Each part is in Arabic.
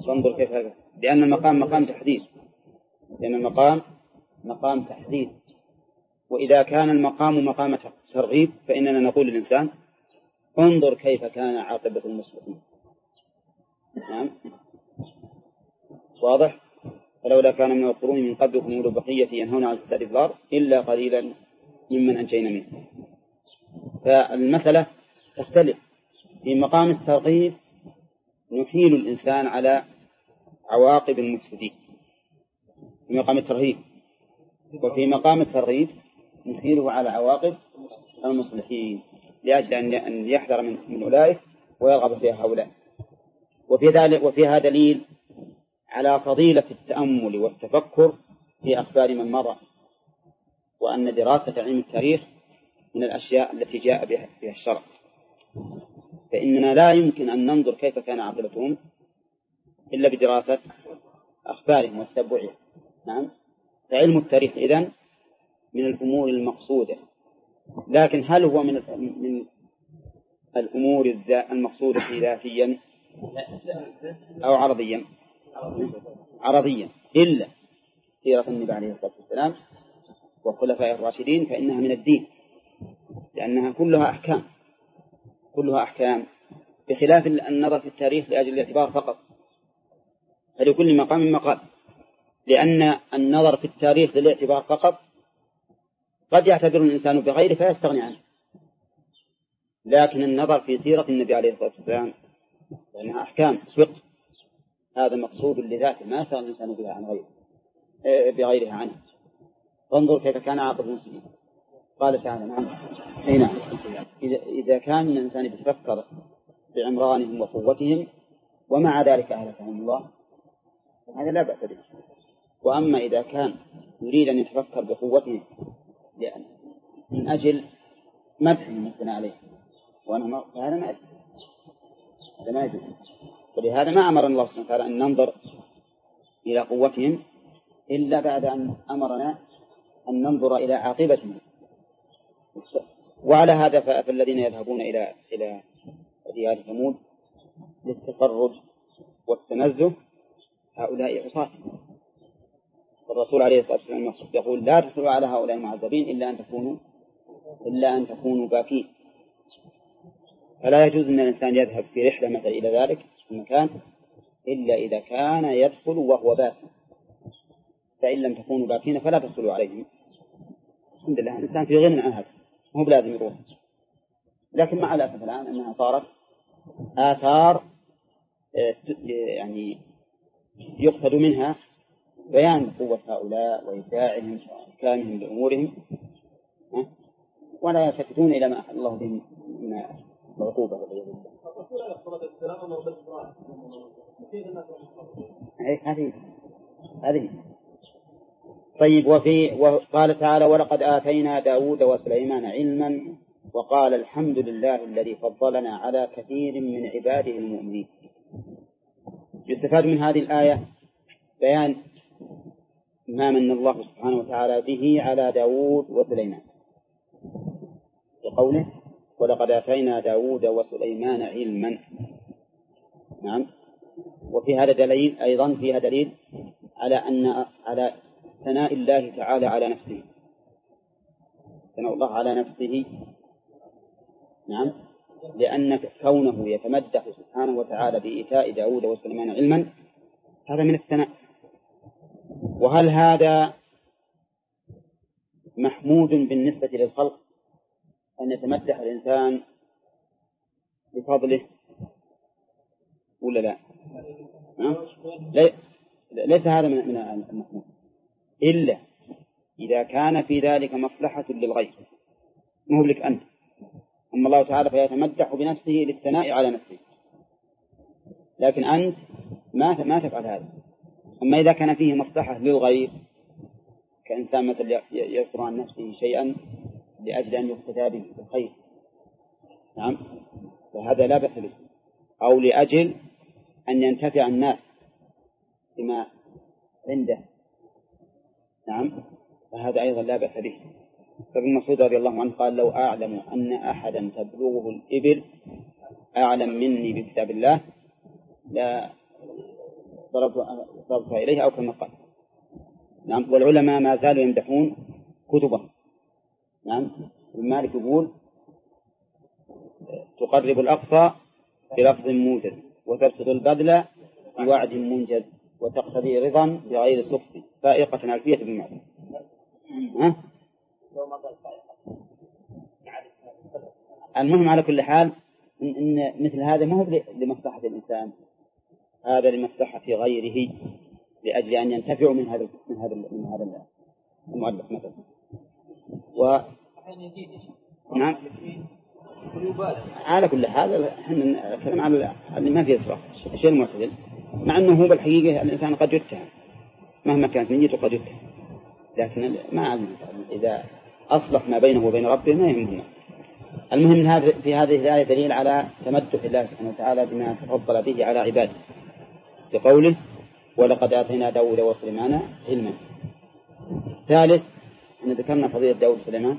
فانظر كيف هذا، لأن المقام مقام تحديث، لأن المقام مقام تحديث. وإذا كان المقام مقام ترغيب فإننا نقول للإنسان انظر كيف كان عاقبة المسلمين. نعم واضح. فلولا كان من القرون من قبلكم أولو بقية ينهون عن الفساد في الأرض إلا قليلا ممن أنجينا منه. فالمسألة تختلف. في مقام الترغيب نحيل الإنسان على عواقب المفسدين في مقام الترهيب، وفي مقام الترغيب نحيله على عواقب المصلحين لأجل أن يحذر من أولئك ويرغب في هؤلاء. وفيها دليل على فضيلة التأمل والتفكر في أخبار من مضى، وأن دراسة علم التاريخ من الأشياء التي جاء بها الشرع. فإننا لا يمكن أن ننظر كيف كان عاقبتهم إلا بدراسة أخبارهم وتتبعها. نعم. فعلم التاريخ إذن من الأمور المقصودة، لكن هل هو من الأمور المقصودة ذاتيا أو عرضيا؟ عرضيا، إلا سيرة النبي عليه الصلاة والسلام والخلفاء الراشدين فإنها من الدين، لأنها كلها أحكام بخلاف النظر في التاريخ لأجل الاعتبار فقط. فلكل مقام مقال، لأن النظر في التاريخ للاعتبار فقط قد يعتبر الإنسان بغيره فيستغني عنه، لكن النظر في سيرة النبي عليه الصلاة والسلام لأنها أحكام فقه، هذا مقصود لذاته ما يستغني الإنسان بها عن غيره بغيرها عنه. فانظر كيف كان عاقبة المسلمين. قال تعالى نعم هنا إذا كان الإنسان يتفكر بعمرانهم وقوتهم ومع ذلك أهلكهم الله هذا لا بأس به. وأما إذا كان يريد أن يتفكر بقوتهم من أجل مدحهم مثلنا عليه فهذا ما يجوز. ولهذا ما أمر الله سبحانه وتعالى أن ننظر إلى قوتهم إلا بعد أن أمرنا أن ننظر إلى عاقبتهم. وعلى هذا فالذين يذهبون إلى ديار ثمود للتفرج والتنزه هؤلاء عصاة. والرسول عليه الصلاة والسلام يقول لا تدخلوا على هؤلاء المعذبين إلا أن تكونوا باكين. فلا يجوز أن الإنسان يذهب في رحلة مثل إلى ذلك المكان إلا إذا كان يدخل وهو باكي، فإن لم تكونوا باكين فلا تدخلوا عليهم. الحمد لله الإنسان في غنى عن هذا مو بلازم يروح. لكن مع الأسف الآن أنها صارت آثار يعني يقصد منها بيان قوة هؤلاء وإبداعهم وإحكامهم بأمورهم ولا يلتفتون إلى ما أحل الله به من العقوبة. هذه طيب. وقال تعالى ولقد آتينا داود وسليمان علما وقال الحمد لله الذي فضلنا على كثير من عباده المؤمنين. يستفاد من هذه الآية بيان ما من الله سبحانه وتعالى به على داود وسليمان بقوله ولقد آتينا داود وسليمان علما. نعم. وفي هذا دليل أيضا فيها دليل على ثناء الله تعالى على نفسه، ثناء الله على نفسه. نعم. لأن كونه يتمدح سبحانه وتعالى بإيتاء داود وسليمان علما هذا من الثناء. وهل هذا محمود بالنسبة للخلق أن يتمدح الإنسان بفضله ولا لا؟ ليس هذا من المحمود إلا إذا كان في ذلك مصلحة للغير مو لك أنت. أما الله تعالى فيتمدح بنفسه للثناء على نفسه، لكن أنت ما تفعل هذا. أما إذا كان فيه مصلحة للغير كإنسان مثل يذكر عن نفسه شيئا لأجل أن يقتدى به بالخير، نعم، فهذا لا بأس به، أو لأجل أن ينتفع الناس بما عنده، نعم، فهذا أيضا لا بأس به. فابن مسعود رضي الله عنه قال لو أعلم أن أحدا تبلغه الإبل أعلم مني بكتاب الله ضربتها إليها أو كما قال. نعم. والعلماء ما زالوا يمدحون كتبهم. نعم. المالك يقول تقرب الأقصى بلفظ موجز وترفض البذل بوعد منجز وتقتضي رضا بغير سخط فائقة ألفية بالمعنى. المهم على كل حال إن مثل هذا ما هو لمصلحة الإنسان، هذا لمصلحة غيره لأجل أن ينتفعوا من هذا المؤلف مثلا. نعم. على كل حال احنا نتكلم على اللي ما فيه إسراف، الشيء المعتدل، مع أنه هو بالحقيقة الإنسان قد يتهم مهما كانت نيته قد يتهم، لكن ما علم إذا أصلح ما بينه وبين ربه ما يهمنا. المهم في هذه الآية دليل على تمدح الله سبحانه وتعالى بما تفضل به على عباده بقوله ولقد آتينا داود وسليمان علما. ثالث أن ذكرنا فضيلة داود وسليمان.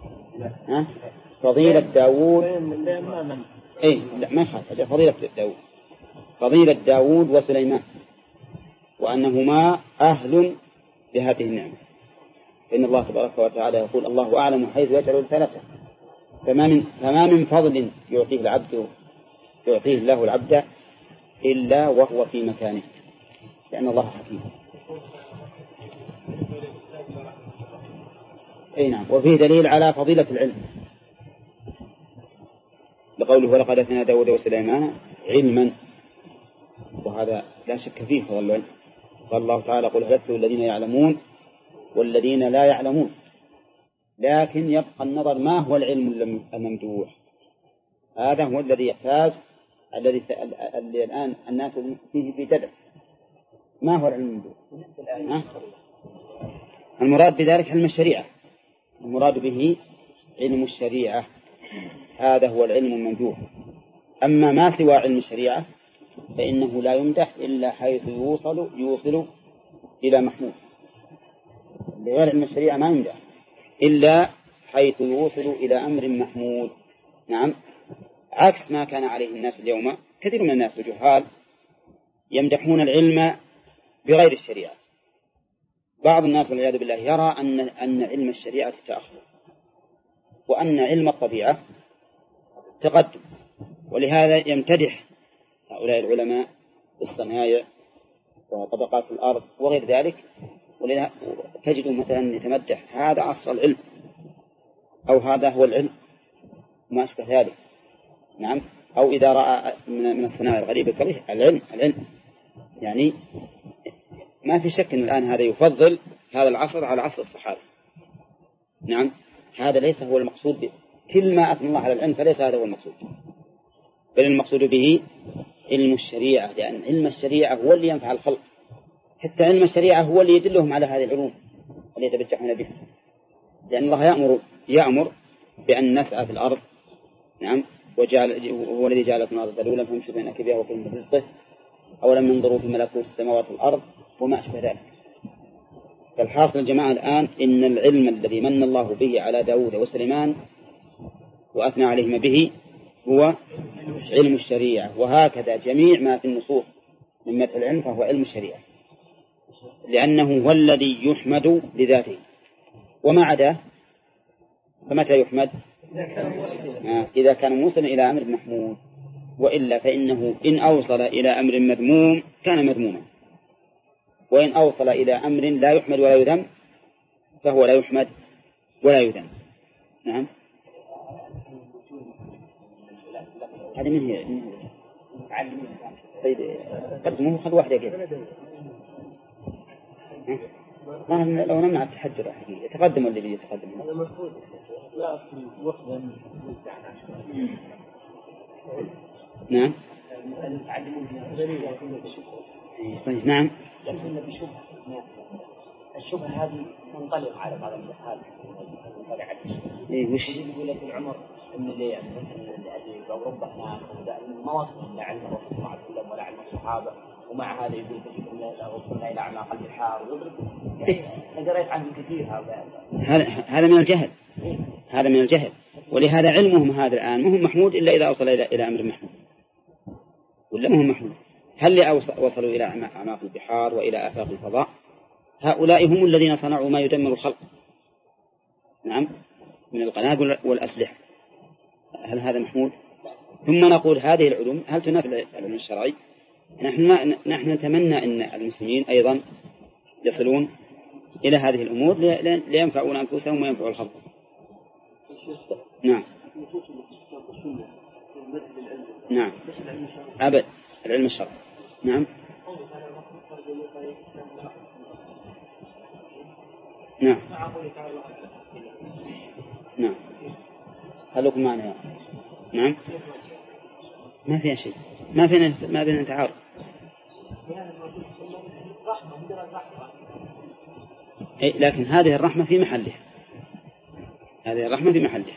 فضيلة داود لا ما يخالف فضيلة داود، فضيلة داود وسليمان وأنهما أهل لهذه النعمة. إن الله تبارك وتعالى يقول الله أعلم حيث يجعل الثلاثة، فما من فضل يعطيه الله العبد إلا وهو في مكانه، لأن الله حكيم. نعم. وفيه دليل على فضيلة العلم لقوله ولقد آتينا داود وسليمان علما، وهذا لا شك فيه فضل العلم. قال الله تعالى قل هل يستوي الذين يعلمون والذين لا يعلمون، لكن يبقى النظر ما هو العلم الممدوح. هذا هو الذي يحتاج الذي الآن الناس فيه في جدل. ما هو العلم الممدوح؟ المراد بذلك علم الشريعة، المراد به علم الشريعة، هذا هو العلم الممدوح. أما ما سوى علم الشريعة فإنه لا يمدح إلا حيث يوصل إلى محمود. غير علم الشريعة ما يمدح إلا حيث يوصل إلى أمر محمود. نعم. عكس ما كان عليه الناس اليوم، كثير من الناس الجهال يمدحون العلم بغير الشريعة. بعض الناس والعياذ بالله يرى أن علم الشريعة تأخر وأن علم الطبيعة تقدم، ولهذا يمتدح هؤلاء العلماء بالصنايع وطبقات الأرض وغير ذلك. ولذا تجد مثلا يتمدح هذا أصل العلم أو هذا هو العلم ما أشبه ذلك. نعم. أو إذا رأى من الصناعة الغريبة كريه العلم يعني ما في شك أن الآن هذا يفضل هذا العصر على عصر الصحابة. نعم. هذا ليس هو المقصود كل ما أثنى الله على العلم، فليس هذا هو المقصود، بل المقصود به علم الشريعة، لأن علم الشريعة هو اللي ينفع الخلق، حتى علم الشريعة هو اللي يدلهم على هذه العلوم اللي يتبجحون بها، لأن الله يأمر بأن نسعى في الأرض. نعم. هو الذي جعل لكم الأرض ذلولا فامشوا بين أكبها وكلوا من رزقه أولم ينظروا في ملكوت السماوات والأرض وما أشبه ذلك. فالحاصل الجماعة الآن إن العلم الذي من الله به على داود وسليمان وأثنى عليهما به هو علم الشريعة، وهكذا جميع ما في النصوص من مدح العلم فهو علم الشريعة، لأنه هو الذي يحمد لذاته، وما عداه فمتى يحمد؟ إذا كان موصلا إلى أمر محمود، وإلا فإنه إن أوصل إلى أمر مذموم كان مذموما، وإن أوصل إلى أمر لا يحمد ولا يذم فهو لا يحمد ولا يذم. نعم. هذه من هي طيب قدموه خذ واحدة كده لو نمنع التحجر يتقدم اللي يتقدم. هذا مفروض لا أصل وقت نعم. طيب نعم. الشبهة هذه تنطلق على بعض الحال. وش يقول لك العمر إن اللي أوروبا هناك ما وصلوا إلى علم الرسول صلى الله عليه وسلم ولا علم الصحابة، ومع هذا يقول وصلنا إلى أعماق البحار ويضرب. أنا قريت عنه كثير هذا من الجهل. هذا من الجهل، ولهذا علمهم هذا الآن مهم محمود إلا إذا أوصل إلى أمر محمود، ولا مهم محمود. هل وصلوا إلى أعماق البحار وإلى آفاق الفضاء؟ هؤلاء هم الذين صنعوا ما يدمر الخلق، نعم، من القنابل والأسلحة. هل هذا محمود؟ ثم نقول هذه العلوم هل تنافي العلم الشرعي؟ نحن نتمنى أن المسلمين أيضا يصلون إلى هذه الأمور لينفعون أنفسهم وينفعوا الخلق. نعم. نعم. أبد العلم الشرعي. نعم. نعم. نعم. خلوكم معنا. نعم. ما فيها شيء، ما بيننا تعارض. لكن هذه الرحمة في محلها، هذه الرحمة في محلها.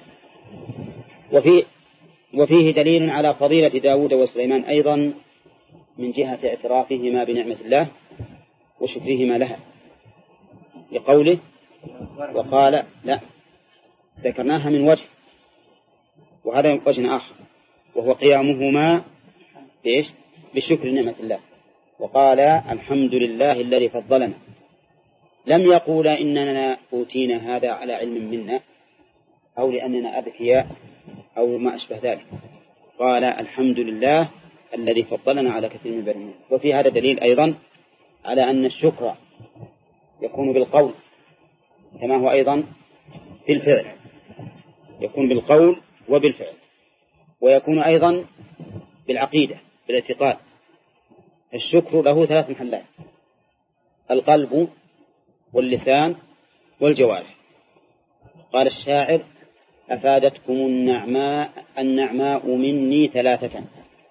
وفيه دليل على فضيلة داود وسليمان أيضا من جهة اعترافهما بنعمة الله وشكرهما لها، لقوله وقال لا، ذكرناها من وجه، وهذا وجه آخر وهو قيامهما بشكر نعمة الله. وقال الحمد لله الذي فضلنا، لم يقول إننا أوتينا هذا على علم منا أو لأننا أذكياء أو ما أشبه ذلك، قال الحمد لله الذي فضلنا على كثير من البرمين. وفي هذا دليل أيضا على أن الشكر يكون بالقول كما هو أيضا بالفعل، يكون بالقول وبالفعل، ويكون أيضا بالعقيدة بالاعتقاد. الشكر له 3 محلات: القلب واللسان والجوارح. قال الشاعر أفادتكم النعماء مني 3،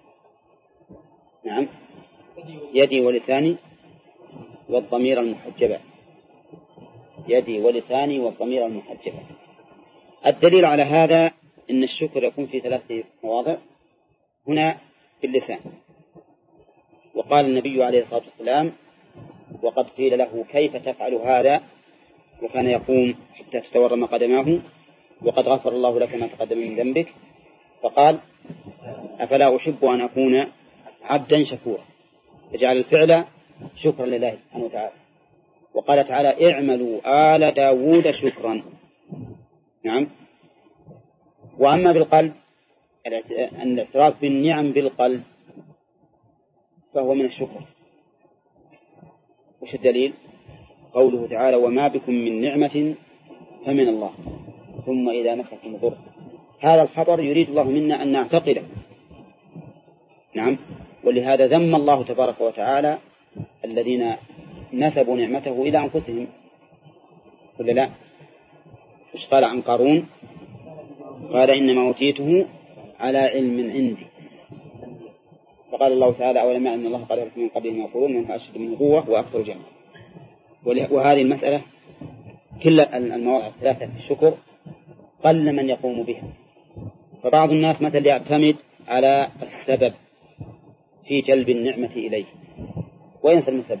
نعم، يدي ولساني والضمير المحجبة، يدي ولساني والضمير المحجبة. الدليل على هذا إن الشكر يكون في 3 مواضع. هنا في اللسان، وقال النبي عليه الصلاة والسلام وقد قيل له كيف تفعل هذا وكان يقوم حتى تتورم قدماه وقد غفر الله لك ما تقدم من ذنبك، فقال أفلا أحب أن أكون عبدا شكورا، فجعل الفعل شكرا لله سبحانه وتعالى. وقال تعالى اعملوا آل داود شكرا، نعم. وأما بالقلب، الاعتراف بالنعم بالقلب فهو من الشكر. وش الدليل؟ قوله تعالى وما بكم من نعمة فمن الله ثم إذا مسكم ضر. هذا الخبر يريد الله منا أن نعتقده، نعم. ولهذا ذم الله تبارك وتعالى الذين نسبوا نعمته إلى أنفسهم، ولا لا؟ إيش قال عن قارون؟ قال إنما أوتيته على علم عندي. فقال الله تعالى أولم يعلم أن الله قد أهلك من قبلهم يقولون من أشد منه قوة وأكثر جمعا. وهذه المسألة كل المواضع 3 في الشكر قل من يقوم بها. فبعض الناس مثل يعتمد على السبب في جلب النعمة إليه وينسى المسبب.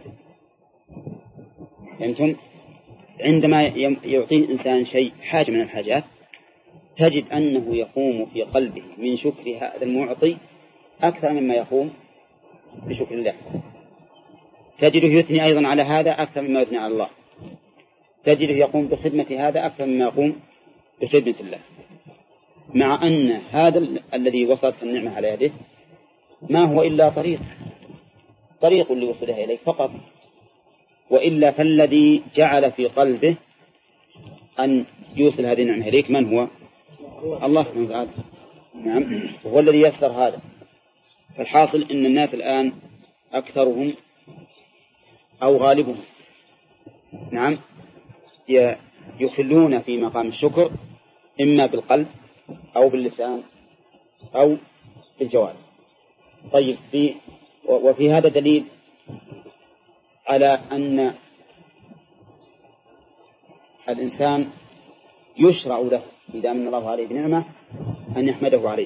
أنتم عندما يعطي الإنسان شيء حاجة من الحاجات تجد أنه يقوم في قلبه من شكر هذا المعطي أكثر مما يقوم بشكر الله. تجده يثني أيضا على هذا أكثر مما يثني على الله. تجده يقوم بخدمة هذا أكثر مما يقوم بخدمة الله، مع أن هذا الذي وصلت النعمة على يده ما هو إلا طريق لوصولها إليه فقط، وإلا فالذي جعل في قلبه أن يوصل هذه النعمة إليك من هو؟ الله سبحانه وتعالى، نعم، وهو الذي يسر هذا. فالحاصل إن الناس الآن أكثرهم أو غالبهم، نعم، يخلون في مقام الشكر إما بالقلب أو باللسان أو بالجوارح. طيب، وفي هذا دليل على أن الإنسان يشرع له إذا من الله عليه بنعمة أن يحمده عليه،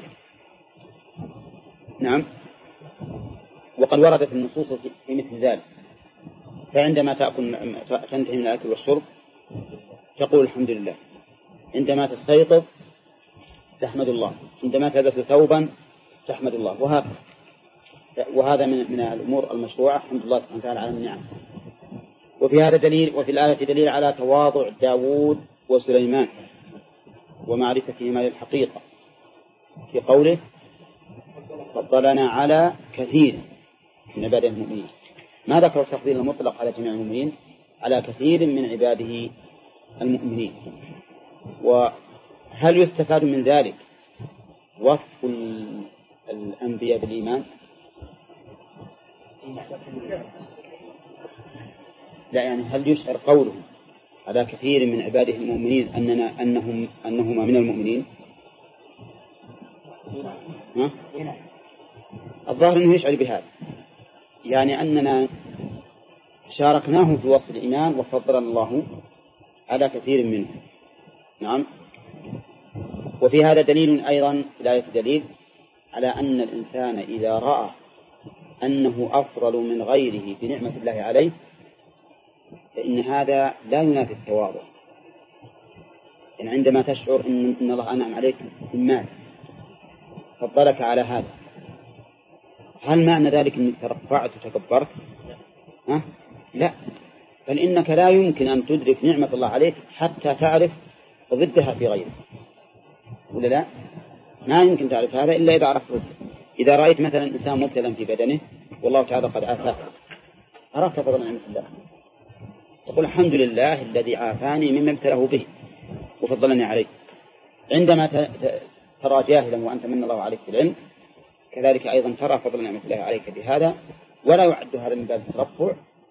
نعم. وقد وردت النصوص في مثل ذلك. فعندما تنتهي من الأكل والشرب تقول الحمد لله، عندما تستيقظ تحمد الله، عندما تلبس ثوبا تحمد الله، وهكذا. وهذا من الأمور المشروعة الحمد لله سبحانه وتعالى على النعم. وفي هذا دليل، وفي الآية دليل على تواضع داود وسليمان ومعرفتهما للحقيقة في قوله فضلنا على كثير من عباده المؤمنين. ما ذكر التفضيل المطلق على جميع المؤمنين، على كثير من عباده المؤمنين. وهل يستفاد من ذلك وصف الأنبياء بالإيمان؟ لا، يعني هل يشعر قوله على كثير من عباده المؤمنين أنهما من المؤمنين؟ ها؟ الظاهر أنه يشعر بهذا، يعني أننا شاركناه في وصف الإيمان وفضلنا الله على كثير منه. نعم. وفي هذا دليل أيضا، الآية دليل على أن الإنسان إذا رأى أنه أفضل من غيره بنعمة الله عليه فإن هذا لا ينافي التواضع. يعني عندما تشعر أن الله أنعم عليك بالمال فضلك على هذا، هل معنى ذلك أنك ترفعت وتكبرت؟ لا، بل إنك لا يمكن أن تدرك نعمة الله عليك حتى تعرف ضدها في غيرك، ولا لا؟ ما يمكن تعرف هذا إلا إذا عرفت ضده. إذا رأيت مثلا إنسان مبتلا في بدنه والله تعالى قد عافاه، عرفت فضل نعمة الله، تقول الحمد لله الذي عافاني مما ابتلاه به وفضلني عليه. عندما ترى جاهلا وأنت من الله عليك بالعلم كذلك أيضا ترى فضل نعمة الله عليك بهذا، ولا يعد هذا من باب الترفع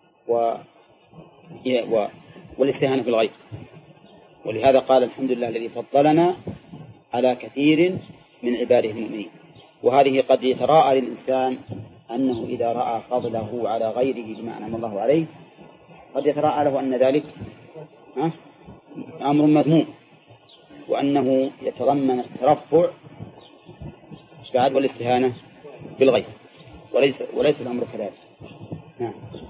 والاستهانة بالغير. ولهذا قال الحمد لله الذي فضلنا على كثير من عباده المؤمنين. وهذه قد يتراءى للإنسان أنه إذا رأى فضله على غيره بما أنعم الله عليه قد يتراءى له أن ذلك أمر مذموم، وأنه يتضمن الترفع والاستهانة بالغير، وليس الأمر كذلك. نعم.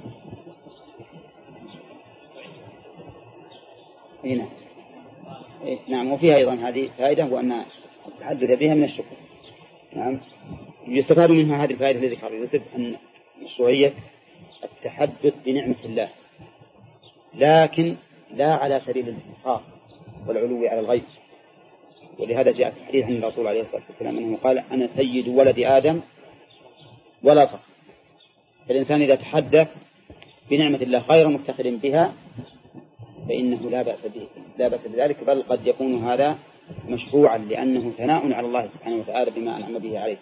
هنا. نعم. وفيها أيضا هذه فائدة، وأن التحدث بها من الشكر. نعم. يستفاد منها هذه الفائدة التي ذكر يوسف، أن مشروعية التحدث بنعمة الله، لكن لا على سبيل الانتقاص والعلو على الغير. ولهذا جاء في الحديث عن الرسول عليه الصلاة والسلام أنه قال أنا سيد ولد آدم ولا فخر. فالإنسان إذا تحدث بنعمة الله غير مفتخر بها فإنه لا بأس بذلك، بل قد يكون هذا مشروعا لأنه ثناء على الله سبحانه وتعالى بما أنعم به عليه.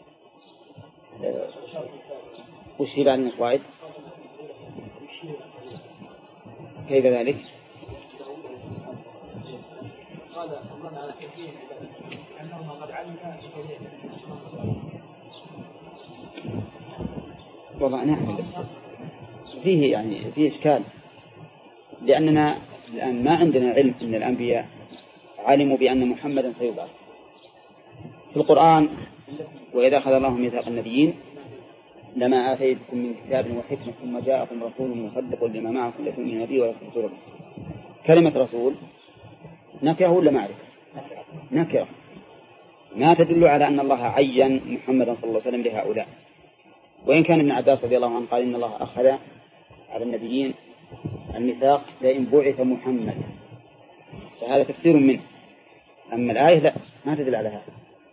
وش هي بعد الفوائد؟ كيف ذلك؟ قال الله على كثير أنهم قد علموا والله نعم، بس فيه إشكال، لأننا الآن ما عندنا علم أن الأنبياء علموا بأن محمدا سيبعث. في القرآن وإذا أخذ الله ميثاق النبيين لما آتيتكم من كتاب وحكمة ثم جاءكم رسول مصدق لما معكم لتؤمنوا به ويكفرون. كلمة رسول نكرة ولا معرفة؟ نكرة، ما تدل على أن الله عين محمدا صلى الله عليه وسلم لهؤلاء. وإن كان ابن عباس رضي الله عنه قال إن الله أخذ على النبيين الميثاق لئن بعث محمد، فهذا تفسير منه. أما الآية لا، ما تدل على هذا.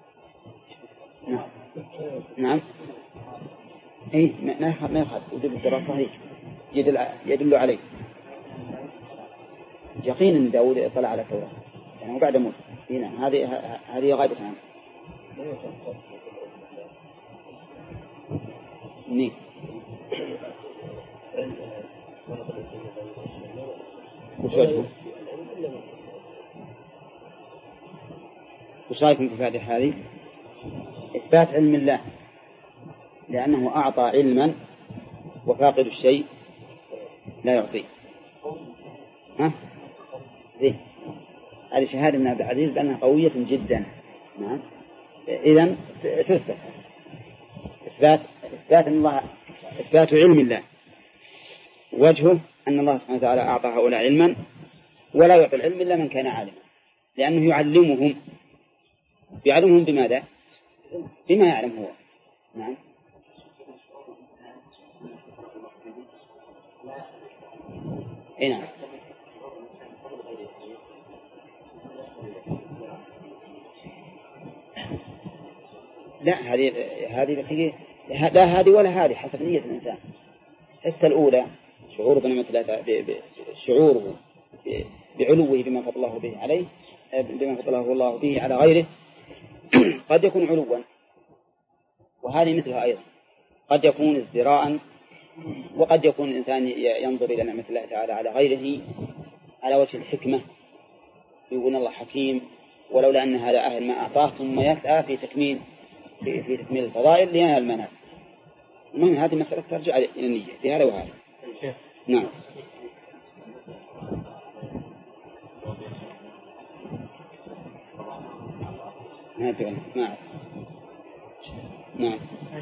نعم. إيه ما يخذ وجود الدراسة صحيح يدل عليه يقين أن داود اطلع على التوراة يعني بعد موسى. هنا هذه غاية عنه. نعم. وش وجهه؟ وش رأيكم في هذه؟ إثبات علم الله، لأنه أعطى علما وفاقد الشيء لا يعطيه. زين، هذه شهادة من عبد العزيز بأنها قوية جدا. نعم. إذن تثبت إثبات علم الله، وجهه أن الله سبحانه وتعالى أعطى هؤلاء علما ولا يعطي العلم إلا من كان عالما، لأنه يعلمهم بماذا؟ بما يعلم هو. نعم. نعم. لا هذه لا هذه ولا هذه، حسب نية الإنسان. حتى الأولى شعوره بنعمة الله، شعوره بعلوه بما فضل الله به عليه، بما فضله الله به على غيره، قد يكون علوا، وهذه مثلها أيضا قد يكون ازدراء، وقد يكون الإنسان ينظر إلى نعمة الله تعالى على غيره على وجه الحكمة، يقول الله حكيم ولولا أن هذا أهل ما أعطاه، ثم يسعى في تكميل الفضائل لينال المنال. المهم هذه مسألة ترجع إلى النية في هذا وهذا. نعم. نعم. نعم.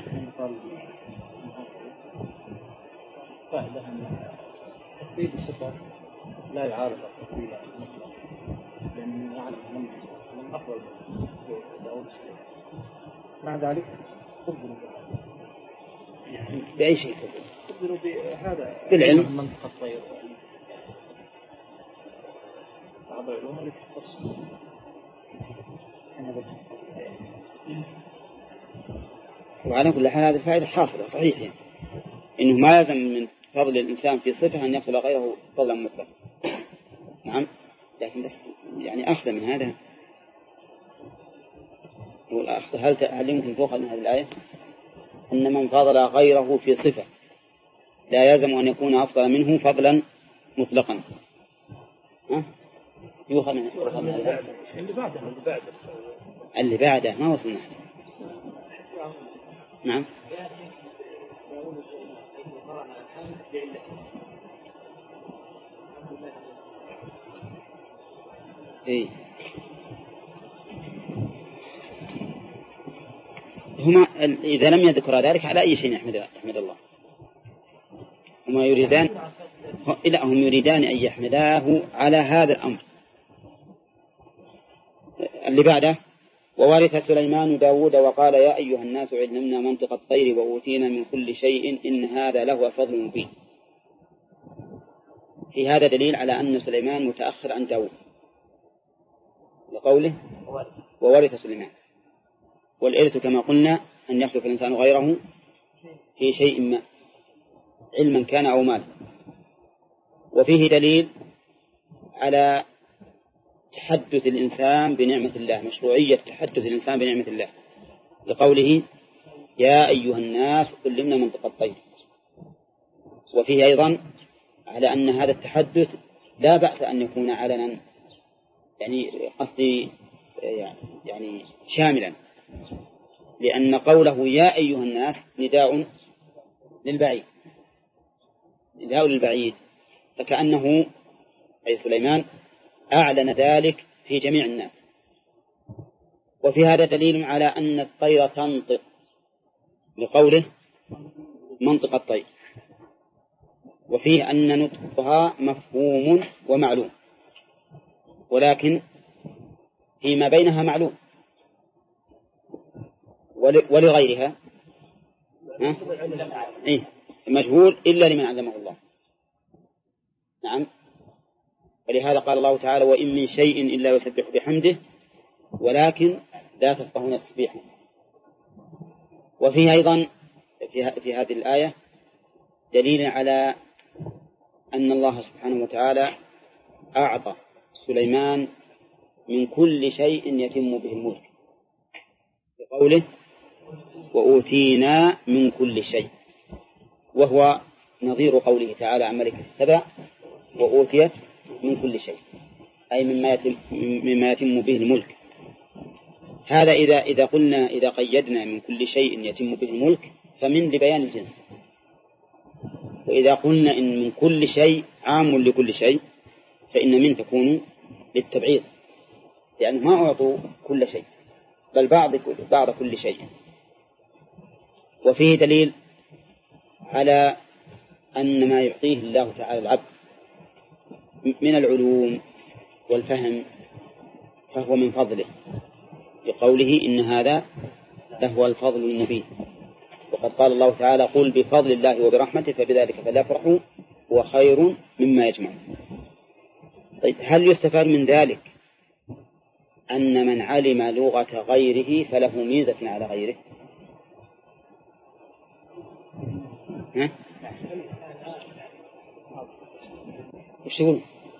قاعدة أن تثبيت الصفات لا يعارض التثبيت المطلق، لأن يعلم من أفضل داود مع ذلك قبلوا بأي شيء قبلوا بهذا بالعلم منطقة الطير بعض العلوم التي تخص وعلى كل حال هذه الفائدة حاصلة صحيح، يعني إنه ما لازم من فضل الإنسان في صفة أن يقتل غيره فضلا مطلقا. نعم، لكن بس يعني أخذ من هذا هل يمكن تؤخذ من هذه الآية أن من فضل غيره في صفة لا يلزم أن يكون أفضل منه فضلا مطلقا؟ يؤخذ من هذا اللي بعده ما وصلنا. نعم. إيه. هما إذا لم يذكر ذلك على أي شيء يحمد الله. هم يريدان أن يحمداه على هذا الأمر. اللي بعده وورث سليمان داود وقال يا أيها الناس علمنا منطق الطير وأوتينا من كل شيء إن هذا له فضل مبين. في هذا دليل على أن سليمان متأخر عن داود لقوله وورث سليمان، والإرث كما قلنا أن يخلف الإنسان غيره في شيء ما علما كان أو مالا. وفيه دليل على تحدث الإنسان بنعمة الله، مشروعية تحدث الإنسان بنعمة الله لقوله يا أيها الناس علمنا منطق الطير. وفيه أيضا على أن هذا التحدث لا بأس أن يكون علنا، يعني قصدي يعني شاملا، لأن قوله يا أيها الناس نداء للبعيد، فكأنه أي سليمان أعلن ذلك في جميع الناس. وفي هذا دليل على أن الطير تنطق لقوله منطق الطير، وفيه أن نطقها مفهوم ومعلوم، ولكن فيما بينها معلوم، ولغيرها مجهول إلا لمن علمه الله. نعم. ولهذا قال الله تعالى وإن من شيء إلا يسبح بحمده ولكن لا تفقهون تسبيحه. وفيه أيضا في هذه الآية دليل على أن الله سبحانه وتعالى أعطى سليمان من كل شيء يتم به الملك بقوله وأوتينا من كل شيء، وهو نظير قوله تعالى عن ملكة السبع وأوتيت من كل شيء، أي مما يتم به الملك. هذا إذا قيدنا من كل شيء يتم به الملك فمن لبيان الجنس، وإذا قلنا إن من كل شيء عام لكل شيء فإن من تكون للتبعيض، لأنه ما أعطوا كل شيء بل بعض كل شيء. وفيه دليل على أن ما يعطيه الله تعالى العبد من العلوم والفهم فهو من فضله، لقوله إن هذا لهو الفضل المبين. وقد قال الله تعالى قل بفضل الله وبرحمته فبذلك فليفرحوا هو خير مما يجمعون. طيب هل يستفاد من ذلك أن من علم لغة غيره فله ميزة على غيره؟ ها؟ وش يقول؟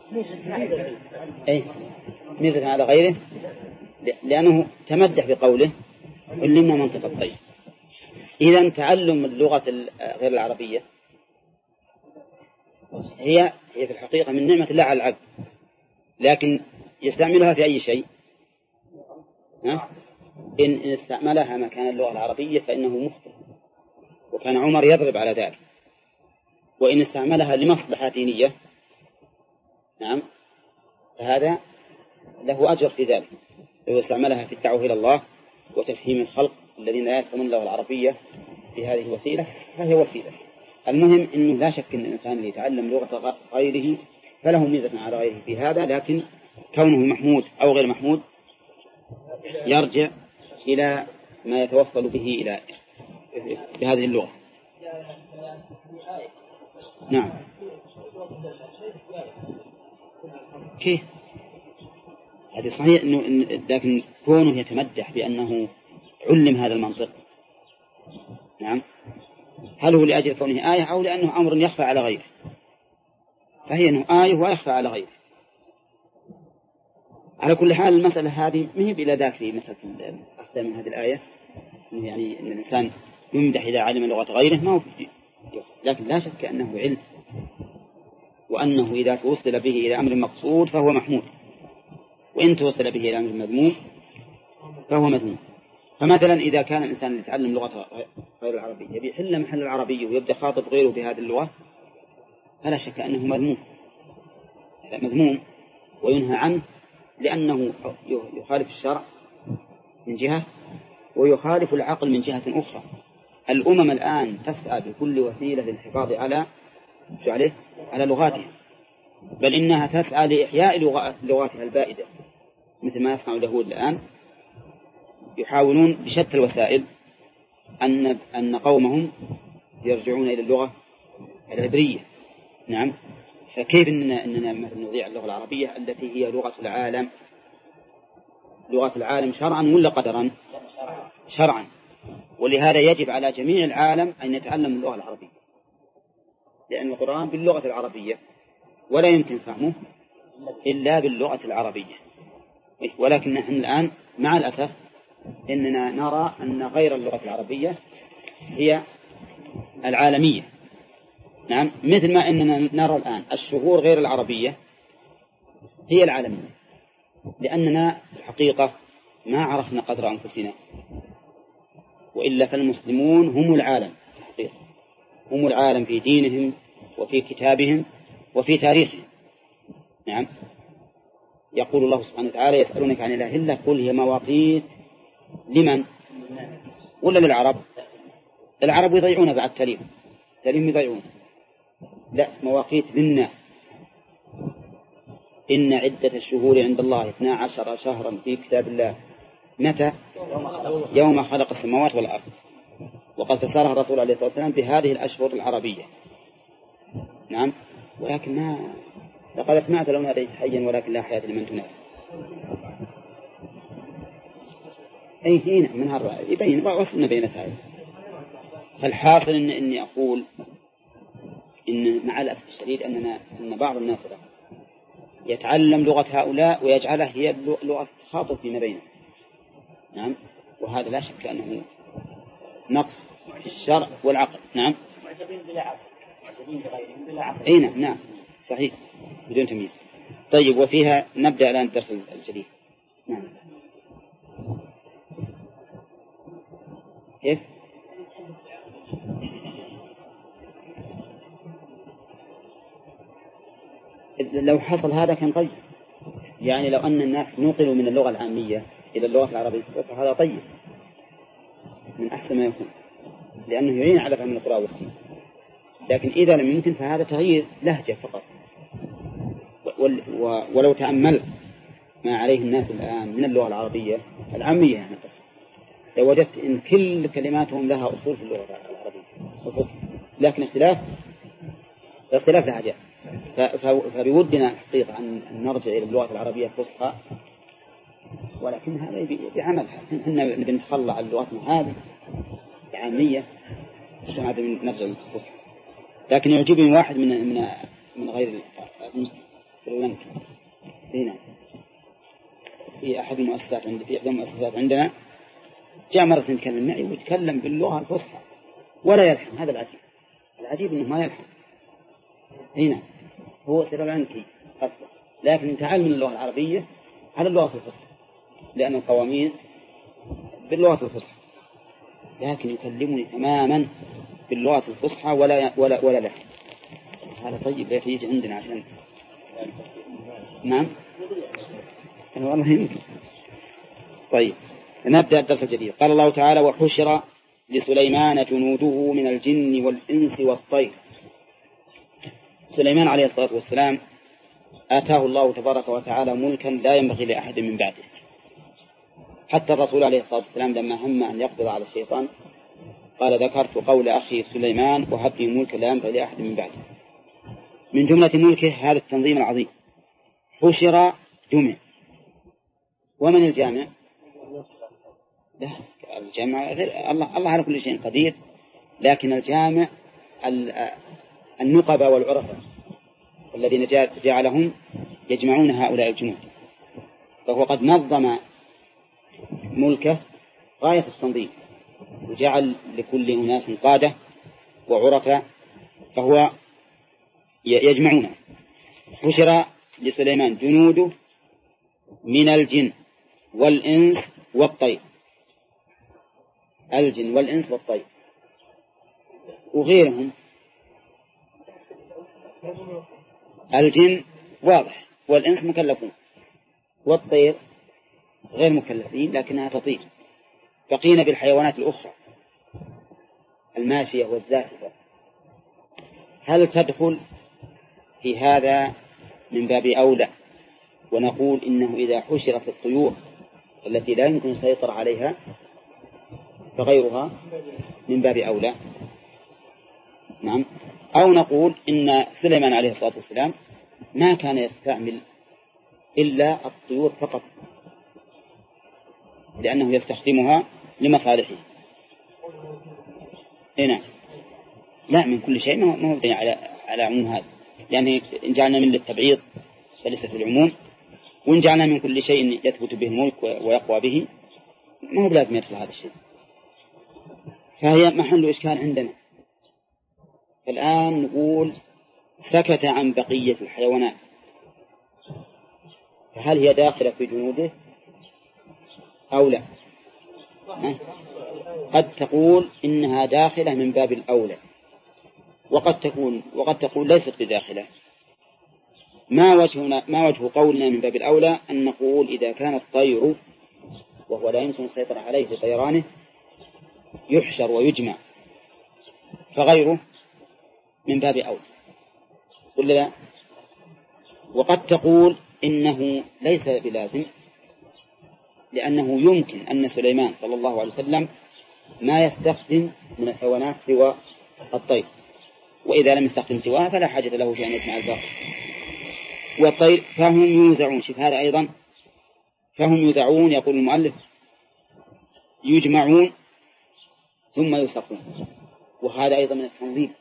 أي ميزة على غيره، لأنه تمدح بقوله علمنا منطق الطير. إذا تعلم اللغة غير العربية هي في الحقيقة من نعمة الله على العبد، لكن يستعملها في أي شيء؟ إن استعملها مكان اللغة العربية فإنه مخطئ، وكان عمر يضرب على ذلك. وإن استعملها لمصلحة دينية نعم فهذا له أجر في ذلك. لو استعملها في الدعوة إلى الله وتفهيم الخلق الذين لا يفهمون اللغة العربية في هذه الوسيلة فهي وسيلة. المهم أنه لا شك أن الإنسان اللي يتعلم لغة غيره فله ميزة على غيره في هذا، لكن كونه محمود أو غير محمود يرجع إلى ما يتوصل به إلى بهذه اللغة. نعم. كيف؟ هذا صحيح لكن كونه يتمدح بأنه علم هذا المنطق نعم، هل هو لأجل كونه آية أو لأنه أمر يخفى على غيره؟ صحيح أنه آية ويخفى على غيره. على كل حال المسألة هذه مهب إلى ذاك في مسألة أخذ من هذه الآية، يعني أن الإنسان يمدح إذا علم لغة غيره ما هو، لكن لا شك أنه علم، وأنه إذا توصل به إلى أمر مقصود فهو محمود، وإن توصل به إلى أمر مذموم فهو مذموم. فمثلا إذا كان الإنسان يتعلم لغة غير العربية يبي يحل محل العربية ويبدأ خاطب غيره بهذه اللغة فلا شك أنه مذموم، مذموم وينهى عنه، لأنه يخالف الشرع من جهة ويخالف العقل من جهة أخرى. الأمم الآن تسعى بكل وسيلة للحفاظ على لغاتها، بل إنها تسعى لإحياء لغاتها البائدة، مثل ما يصنع اليهود الآن، يحاولون بشتى الوسائل أن قومهم يرجعون إلى اللغة العبرية. نعم، فكيف أننا نضيع اللغة العربية التي هي لغة العالم شرعا ولا قدرا؟ شرعا. ولهذا يجب على جميع العالم أن يتعلم اللغة العربية، لأن القرآن باللغة العربية ولا يمكن فهمه إلا باللغة العربية. ولكن نحن الآن مع الأسف إننا نرى أن غير اللغة العربية هي العالمية. نعم، مثل ما إننا نرى الآن الشهور غير العربية هي العالمية، لأننا الحقيقة ما عرفنا قدر أنفسنا، وإلا فالمسلمون هم العالم الحقيقة، هم العالم في دينهم وفي كتابهم وفي تاريخهم. نعم، يقول الله سبحانه وتعالى يسألونك عن الأهلة قل هي مواقيت لمن ولا للعرب؟ العرب يضيعون بعد تليم يضيعون، لا، مواقيت للناس. إن عدة الشهور عند الله 12 شهرا في كتاب الله متى؟ يوم خلق السماوات والأرض. وقد فسرها الرسول عليه الصلاة والسلام بهذه الأشهر العربية. نعم، ولكن لقد سمعت لو ناديت حيا ولكن لا حياة لمن تنادي. أي هنا من هالرأي يبين وصلنا بين هذه. فالحاصل إني أقول إن مع الأسف الشديد أن بعض الناس يتعلم لغة هؤلاء ويجعلها هي لغة تخاطب فيما بينه. نعم، وهذا لا شك أنه نقص في الشرع والعقل. نعم، أي نعم صحيح بدون تمييز. طيب، وفيها نبدأ الآن الدرس الجديد. نعم، كيف؟ لو حصل هذا كان طيب، يعني لو أن الناس نقلوا من اللغة العامية إلى اللغة العربية هذا طيب من أحسن ما يكون، لأنه يعين على فهم القرآن والسنة. لكن إذا لم يمكن فهذا تغيير لهجة فقط. ولو تأمل ما عليه الناس الآن من اللغة العربية العامية يعني لو وجدت إن كل كلماتهم لها أصول في اللغة العربية، لكن اختلاف الاختلاف لها جاء. فبودنا الحقيقة أن نرجع إلى اللغة العربية الفصحى، ولكن هذا بعملها. إحنا بنتخلى عن لغتنا هذه عامية عشان هذا نرجع للفصحى. لكن يعجبني واحد من غير سريلانكا هنا في أحد المؤسسات، في إحدى المؤسسات عندنا، جاء مرة يتكلم معي ويتكلم باللغة الفصحى ولا يلحن. هذا العجيب إنه ما يلحن. هنا هو سريلانكي أصلا، لكن تعلم من اللغة العربية على اللغة الفصحى، لأن القواميس باللغة الفصحى، لكن يكلمني تماما باللغة الفصحى ولا لحن. هذا طيب لا يجي عندنا عشان نعم والله يمكن. طيب نبدأ الدرس الجديد. قال الله تعالى: وحشر لسليمان جنوده من الجن والإنس والطير. سليمان عليه الصلاة والسلام آتاه الله تبارك وتعالى ملكا لا ينبغي لأحد من بعده. حتى الرسول عليه الصلاة والسلام لما هم أن يقبض على الشيطان قال: ذكرت قول أخي سليمان وهب لي ملكا لا ينبغي لأحد من بعده. من جملة ملكه هذا التنظيم العظيم. حشر جمع. ومن الجامع؟ لا، الجامع غير الله على كل شيء قدير، لكن الجامع النقبة والعرفة الذين جعلهم يجمعون هؤلاء الجنود. فهو قد نظم ملكه غاية التنظيم، وجعل لكل أناس قادة وعرفة، فهو يجمعونه. حشر لسليمان جنوده من الجن والإنس والطير. الجن والإنس والطير وغيرهم. الجن واضح، والإنس مكلفون، والطير غير مكلفين لكنها تطير. بقينا بالحيوانات الأخرى الماشية والزاحفة. هل تدخل في هذا من باب أولى ونقول إنه إذا حشرت الطيور التي لا يمكن السيطرة عليها فغيرها من باب أولى؟ نعم. أو نقول إن سليمان عليه الصلاة والسلام ما كان يستعمل إلا الطيور فقط لأنه يستخدمها لمصالحه. هنا لا، من كل شيء ما هو على عموم هذا، يعني إن جعلنا من للتبعيض فليس في العموم، وإن جعلنا من كل شيء يثبت به الملك ويقوى به ما هو لازم يدخل هذا الشيء. فهي محل إشكال عندنا. الآن نقول سكت عن بقية الحيوانات، فهل هي داخلة في جنوده أو لا؟ قد تقول إنها داخلة من باب الأولى، وقد تقول ليست بداخلة. ما وجه قولنا من باب الأولى؟ أن نقول إذا كان الطير وهو لا يمكن السيطرة عليه بطيرانه يحشر ويجمع، فغيره من باب أولى، ولا لا؟ وقد تقول إنه ليس بلازم، لأنه يمكن أن سليمان صلى الله عليه وسلم ما يستخدم من الحيوانات سوى الطير، وإذا لم يستخدم سواها فلا حاجة له في أن يجمع الباقي. والطير فهم يوزعون. شوف هذا أيضا، فهم يوزعون. يقول المؤلف يجمعون ثم يساقون، وهذا أيضا من التنظيم.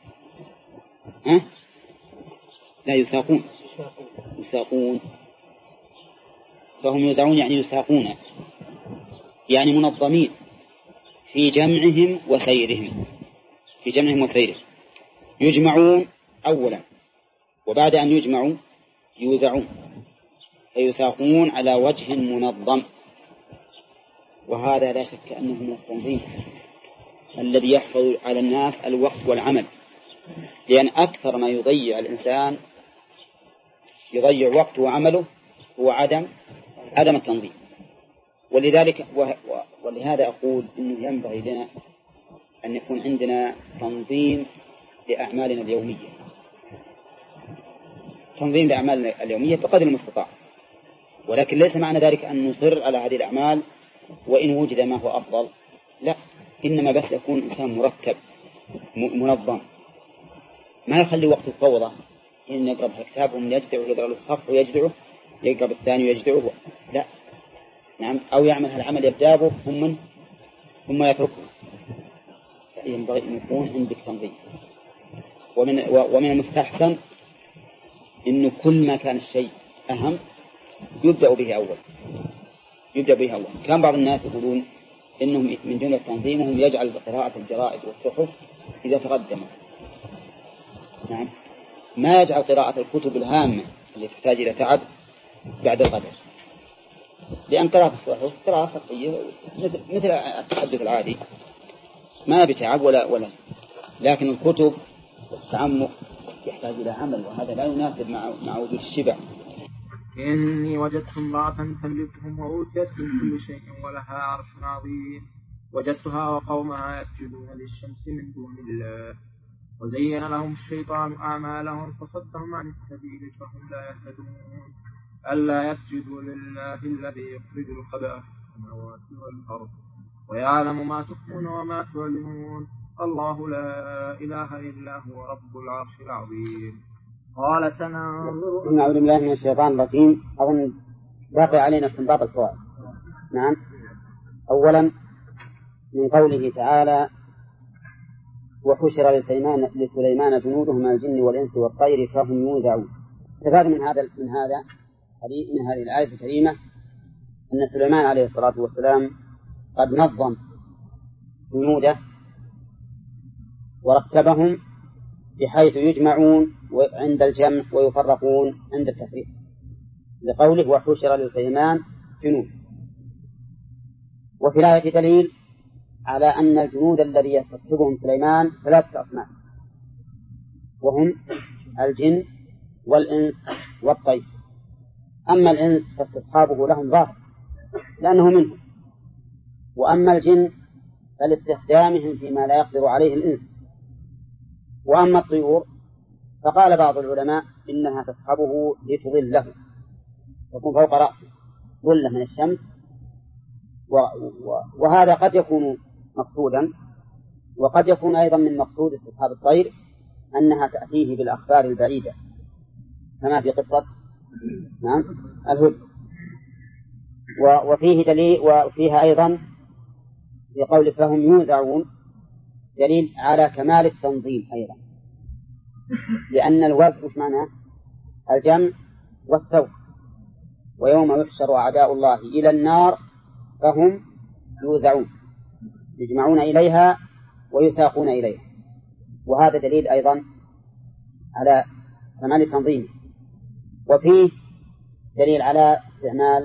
لا يساقون، يساقون. فهم يوزعون يعني يساقون، يعني منظمين في جمعهم وسيرهم. في جمعهم وسيرهم يجمعون أولا، وبعد أن يجمعوا يوزعون، فيساقون على وجه منظم. وهذا لا شك أنه من التنظيم الذي يحفظ على الناس الوقت والعمل، لأن أكثر ما يضيع الإنسان يضيع وقته وعمله هو عدم التنظيم. ولذلك ولهذا أقول إنه ينبغي لنا أن يكون عندنا تنظيم لأعمالنا اليومية، تنظيم لأعمالنا اليومية بقدر المستطاع، ولكن ليس معنى ذلك أن نصر على هذه الأعمال وإن وجد ما هو أفضل، لا، إنما بس يكون إنسان مرتب منظم. ما يخلي وقت الفوضى إن يقرب الكتاب ومن يجدعه يقرأ له الصف ويجدعه يقرب الثاني ويجدعه لا. نعم. أو يعمل هالعمل يبدأه ثم يتركه. ينبغي أن يكون عندك تنظيم. ومن المستحسن إنه كل ما كان الشيء أهم يبدأ به أول. كان بعض الناس يقولون إنهم من جملة تنظيمهم يجعل قراءة الجرائد والصحف إذا تقدمت. نعم. ما يجعل قراءة الكتب الهامة اللي تحتاج إلى تعب بعد الغدر، لأن قراءة الصحف قراءة سطحية مثل التحدث العادي ما بتعب ولا لكن الكتب والتعمق يحتاج إلى عمل، وهذا لا يناسب مع وجود الشبع. إني وجدت امرأة تملكهم وأوتيت من كل شيء ولها عرش عظيم وجدتها وقومها يسجدون للشمس من دون الله وزين لهم الشيطان أعمالهم فصدهم عن السبيل فهم لا يهتدون ألا يسجدوا لله الذي يخرج الخبأ في السماوات والأرض ويعلم ما تخفون وما تعلنون الله لا إله إلا هو رب العرش العظيم. قال سننظر. نعوذ بالله من الشيطان الرجيم. أظن باقي علينا استنباط الفوائد. نعم. أولا من قوله تعالى وحشر لسليمان جنوده من الجن والإنس والطير فهم يوزعون. استفاد من هذه الآية الكريمة أن سليمان عليه الصلاة والسلام قد نظم جنوده ورتبهم بحيث يجمعون عند الجمع ويفرقون عند التفريق، لقوله وحشر لسليمان جنود. وفي الآية دليل على أن الجنود الذي يسترتبهم سليمان 3 أصناف، وهم الجن والإنس والطير. أما الإنس فاستصحابه لهم ظاهر لأنه منهم، وأما الجن فلاستخدامهم فيما لا يقدر عليه الإنس. وأما الطيور فقال بعض العلماء إنها تصحبه لتظله، تكون فوق رأسه ظلة من الشمس، وهذا قد يكون مقصودا، وقد يكون أيضا من مقصود استصحاب الطير أنها تأتيه بالأخبار البعيدة كما في قصة الهدى. وفيه دليل، وفيها أيضا في قول فهم يوزعون دليل على كمال التنظيم أيضا، لأن الوزع مش معناه الجمع والثوق. ويوم يحشر أعداء الله إلى النار فهم يوزعون، يجمعون إليها ويساقون إليها، وهذا دليل أيضا على كمال التنظيم. وفيه دليل على استعمال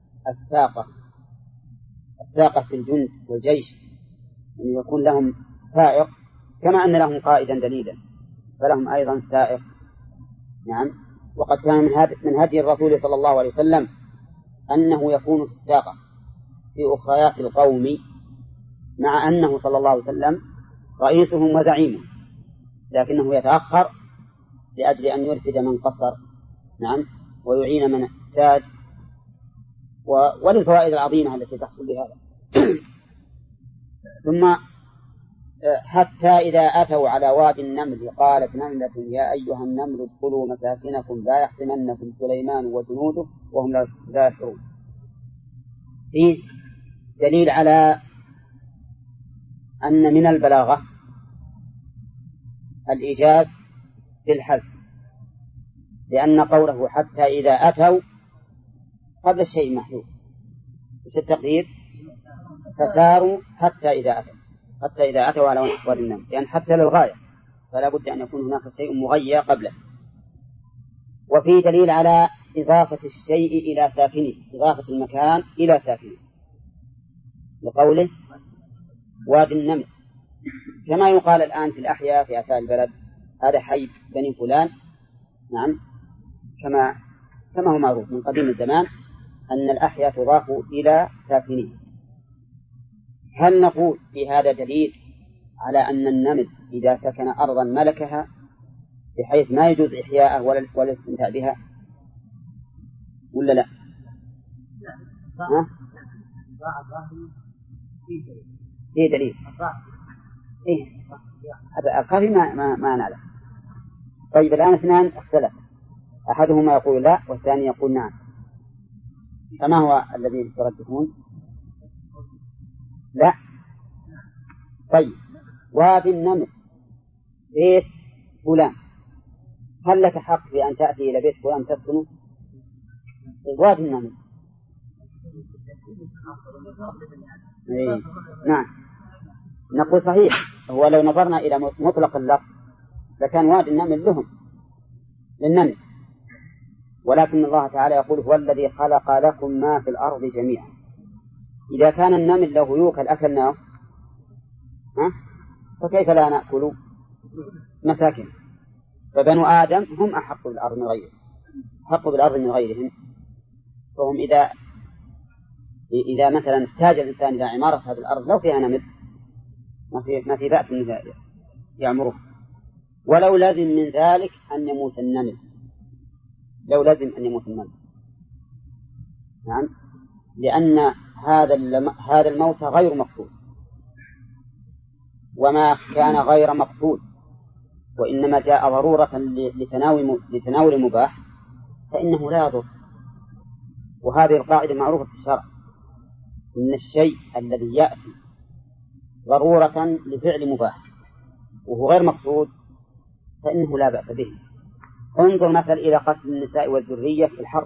الساقة في الجند والجيش، أن يكون لهم سائق كما أن لهم قائدا دليلا فلهم أيضا سائق. نعم. وقد كان من هدي الرسول صلى الله عليه وسلم أنه يكون في الساقة في أخريات القوم، مع أنه صلى الله عليه وسلم رئيسهم وزعيمهم، لكنه يتأخر لأجل أن يرفد من قصر. نعم. ويعين من احتاج، وللفوائد العظيمة التي تحصل بهذا. ثم حتى إذا أتوا على واد النمل قالت نملة يا أيها النمل ادخلوا مساكنكم لا يحطمنكم سليمان وجنوده وهم لا يشعرون. فيه دليل على أن من البلاغة الإيجاز في الحذف، لأن قوله حتى إذا أتوا قبل الشيء محذوف، وش التقدير؟ فساروا حتى إذا أتوا على واد النمل، لأن حتى للغاية فلا بد أن يكون هناك شيء مغيى قبله. وفيه دليل على إضافة الشيء إلى ساكنه، إضافة المكان إلى ساكنه، لقوله واد النمل، كما يقال الآن في الأحياء في أفاء البلد هذا حي بني فلان. نعم. كما هو معروف من قديم الزمان أن الأحياء تضاف إلى ساكنه. هل نقول في هذا دليل على أن النمل إذا سكن أرضا ملكها بحيث ما يجوز إحياءه ولا الاستمتاع بها ولا لا؟ في دليل. هذا القافي ما نعلم، طيب الآن اثنان اختلف، أحدهما يقول لا والثاني يقول نعم، فما هو الذي ترددون؟ لا. طيب وادي النمل بيت فلان، هل لك حق في أن تأتي إلى بيت فلان تسكنه؟ وادي النمل. إيه. نعم نقول صحيح، هو لو نظرنا إلى مطلق اللفظ لكان وادي النمل لهم للنمل، ولكن الله تعالى يقول هو الذي خلق لكم ما في الأرض جميعا. إذا كان النمل له يوكل أكلناه فكيف لا نأكل مساكن؟ فبنو آدم هم أحق بالأرض من غيرهم، أحق بالأرض من غيرهم. فهم إذا مثلا احتاج الإنسان إلى عمارة هذه الأرض لو فيها نمل ما في بأس من ذلك يعمره، ولو لازم من ذلك أن يموت النمل، لو لازم أن يموت النمل. نعم، لأن هذا الموت غير مقصود، وما كان غير مقصود وإنما جاء ضرورة لتناول المباح فإنه لا يضر. وهذه القاعدة معروفة في الشرع، إن الشيء الذي يأتي ضرورة لفعل مباح وهو غير مقصود فإنه لا بأس به. انظر مثلا إلى قتل النساء والذرية في الحرب،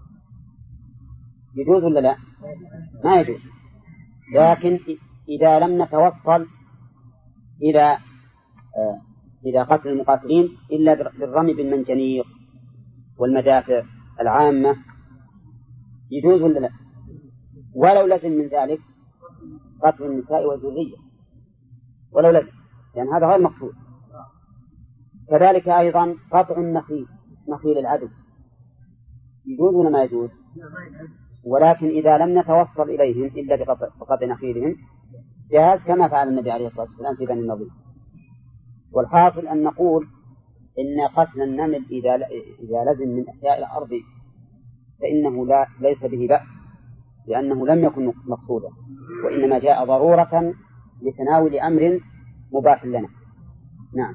يجوز ولا لا؟ ما يجوز. لكن إذا لم نتوصل إلى قتل المقاتلين إلا بالرمي بالمنجنيق والمدافع العامة يجوز ولا لا؟ ولو لازم من ذلك قتل النساء والذرية، ولو لازم، لأن هذا غير مقصود. كذلك أيضا قطع النخيل، نخيل العدو، يجوز ولا ما يجوز؟ ولكن إذا لم نتوصل إليهم إلا بقطع نخيلهم جاز، كما فعل النبي عليه الصلاة والسلام في بني النضير. والحاصل أن نقول إن قتل النمل إذا لزم من أحياء الأرض فإنه ليس به بأس، لأنه لم يكن مقصودا وإنما جاء ضرورة لتناول أمر مباح لنا. نعم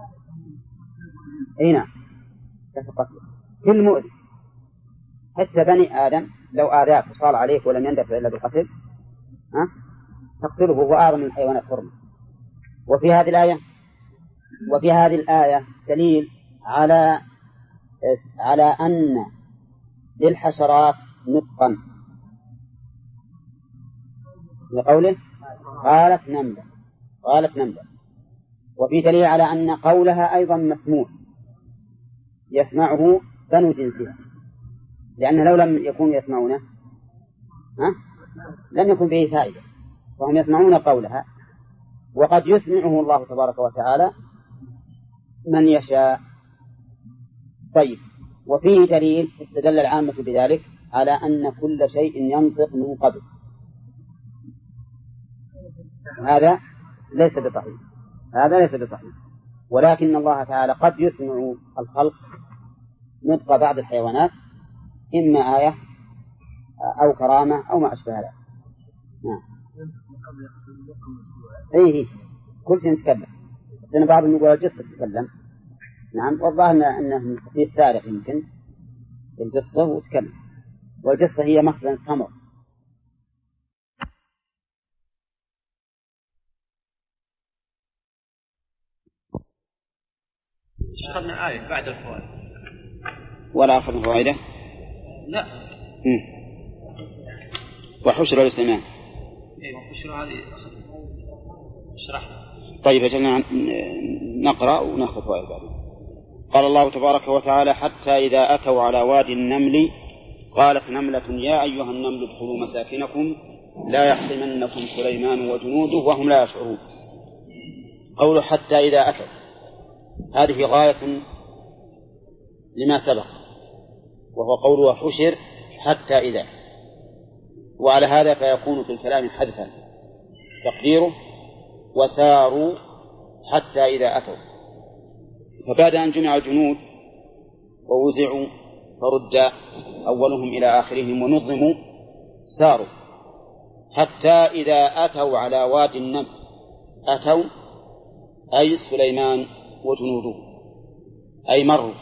أي نعم، كل مؤذي حتى بني آدم لو آذاك وصال عليك ولم يندفع إلا بالقتل تقتله، وهو أعظم من الحيوانات حرمة. وفي هذه الآية دليل على أن للحشرات نطقا، لقوله قالت نملة، وفي دليل على أن قولها أيضا مسموع يسمعه بنو جنسها، لأن لو لم يكونوا يسمعونه لم يكن به فائدة، وهم يسمعون قولها، وقد يسمعه الله تبارك وتعالى من يشاء. طيب، وفيه دليل استدل العامة بذلك على أن كل شيء ينطق من قبل، هذا ليس بصحيح، ولكن الله تعالى قد يسمع الخلق نطق بعض الحيوانات، إما آية أو كرامة أو ما أشبه ذلك. نعم إيه كل شيء يتكلم، لأن بعض يقول الجثة تتكلم. نعم، والله أنه في السارق يمكن الجثة وتتكلم، والجثة هي مخزن التمر. أخذنا آية بعد الفوائد ولا أخذنا فوائده؟ لا. وحشر السماء. وحشر هذه اشرح. طيب أجلنا نقرأ ونأخذ فوائد بعدين. قال الله تبارك وتعالى: حتى إذا أتوا على وادي النمل قالت نملة يا أيها النمل ادخلوا مساكنكم لا يحطمنكم سليمان وجنوده وهم لا يشعرون. قول حتى إذا أتوا هذه غاية لما سبق، وهو قول وحشر حتى إذا، وعلى هذا فيكون في الكلام حذفا تقديره وساروا حتى إذا أتوا. فبعد أن جمع الجنود ووزعوا فرد أولهم إلى آخرهم ونظموا ساروا حتى إذا أتوا على وادي النمل. أتوا أي سليمان وجنوده، أي مروا.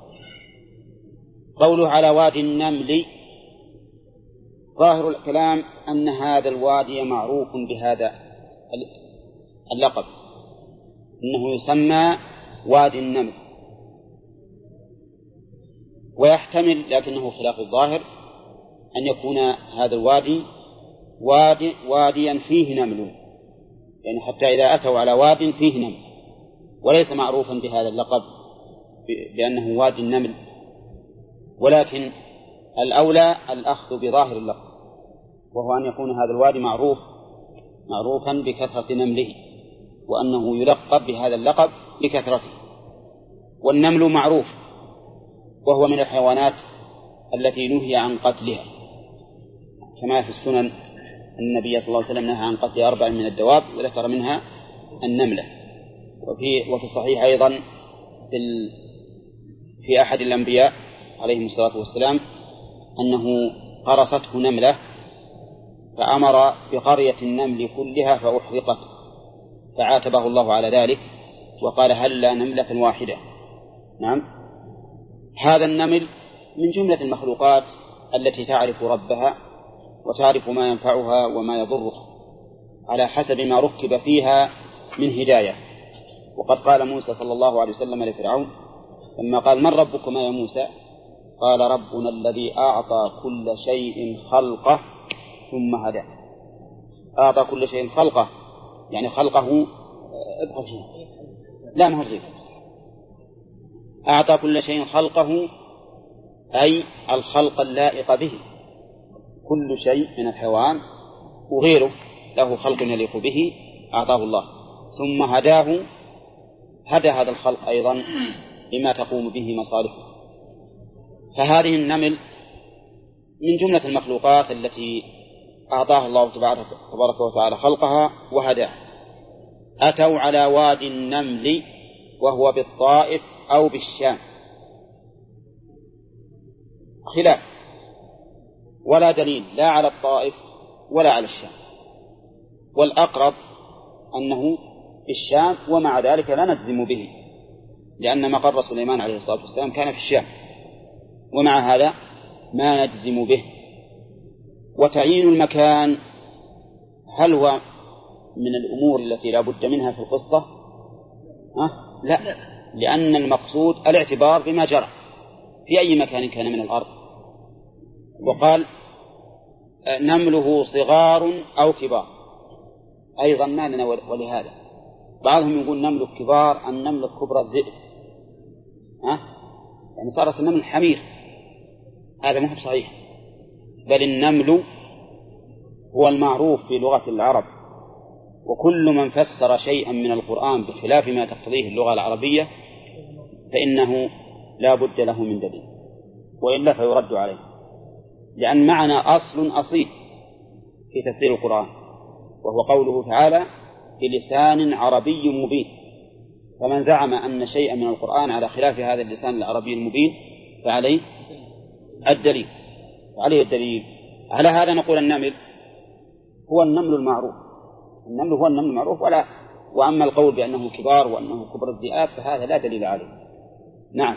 قوله على وادي النمل، ظاهر الكلام أن هذا الوادي معروف بهذا اللقب، إنه يسمى وادي النمل، ويحتمل لكنه خلاف الظاهر أن يكون هذا الوادي واديا فيه نمل، يعني حتى إذا أتوا على واد فيه نمل وليس معروفا بهذا اللقب بأنه وادي النمل، ولكن الأولى الأخذ بظاهر اللقب، وهو أن يكون هذا الوادي معروفا بكثرة نمله، وأنه يلقب بهذا اللقب لكثرته. والنمل معروف، وهو من الحيوانات التي نهي عن قتلها، كما في السنن النبي صلى الله عليه وسلم نهى عن قتل 4 من الدواب وذكر منها النملة. وفي الصحيح أيضا في أحد الأنبياء عليهم الصلاة والسلام أنه قرصته نملة فأمر بقرية النمل كلها فأحرقت، فعاتبه الله على ذلك وقال هل نملة واحدة. نعم، هذا النمل من جملة المخلوقات التي تعرف ربها وتعرف ما ينفعها وما يضرها على حسب ما ركب فيها من هداية. وقد قال موسى صلى الله عليه وسلم لفرعون لما قال من ربكما يا موسى؟ قال ربنا الذي أعطى كل شيء خلقه ثم هداه. أعطى كل شيء خلقه يعني خلقه لا مهرب، أعطى كل شيء خلقه أي الخلق اللائق به، كل شيء من الحيوان وغيره له خلق يليق به أعطاه الله، ثم هداه، هدى هذا الخلق أيضا لما تقوم به مصالحه. فهذه النمل من جملة المخلوقات التي أعطاها الله تبارك وتعالى خلقها وهداه. أتوا على وادي النمل وهو بالطائف أو بالشام، خلاف ولا دليل لا على الطائف ولا على الشام، والأقرب أنه بالشام، ومع ذلك لا نجزم به لأن مقر سليمان عليه الصلاة والسلام كان في الشام، ومع هذا ما نجزم به. وتعيين المكان هل هو من الأمور التي لا بد منها في القصة؟ لا، لأن المقصود الاعتبار بما جرى في أي مكان كان من الأرض. وقال نمله صغار أو كبار، أيضا ما لنا ولهذا بعضهم يقول نمل الكبار النمل الكبرى الذئب، يعني صارت النمل حمير، هذا مو صحيح، بل النمل هو المعروف في لغة العرب، وكل من فسر شيئا من القرآن بخلاف ما تقتضيه اللغة العربية فإنه لا بد له من دليل، وإلا فيرد عليه، لأن معنا أصل أصيل في تفسير القرآن، وهو قوله تعالى بلسان عربي مبين. فمن زعم أن شيئا من القرآن على خلاف هذا اللسان العربي المبين فعليه الدليل، على هذا نقول النمل هو النمل المعروف، النمل هو النمل المعروف، وأما القول بأنه كبار وأنه كبر الذئاب فهذا لا دليل عليه. نعم،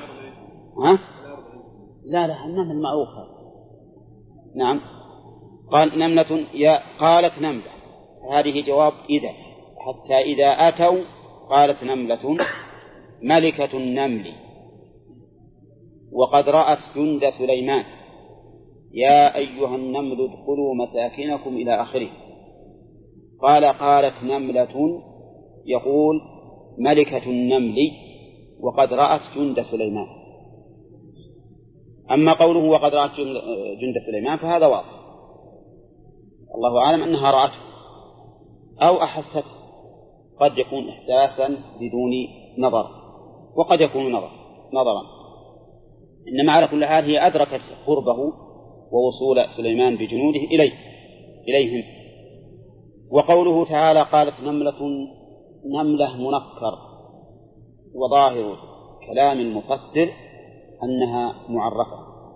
لا النمل المعروف هذا. نعم، قال نملة قالت نملة، هذه جواب إذا، حتى إذا أتوا قالت نملة ملكة النمل وقد رأت جند سليمان يا أيها النمل ادخلوا مساكنكم إلى آخره. قالت نملة يقول ملكة النمل وقد رأت جند سليمان. أما قوله وقد رأت جند سليمان فهذا واضح، الله أعلم أنها رأته أو أحست، قد يكون إحساسا بدون نظر، وقد يكون نظرا، إنما على كل حال هي أدركت قربه ووصول سليمان بجنوده إليهم. وقوله تعالى قالت نملة منكر، وظاهر كلام المفسر أنها معرفة،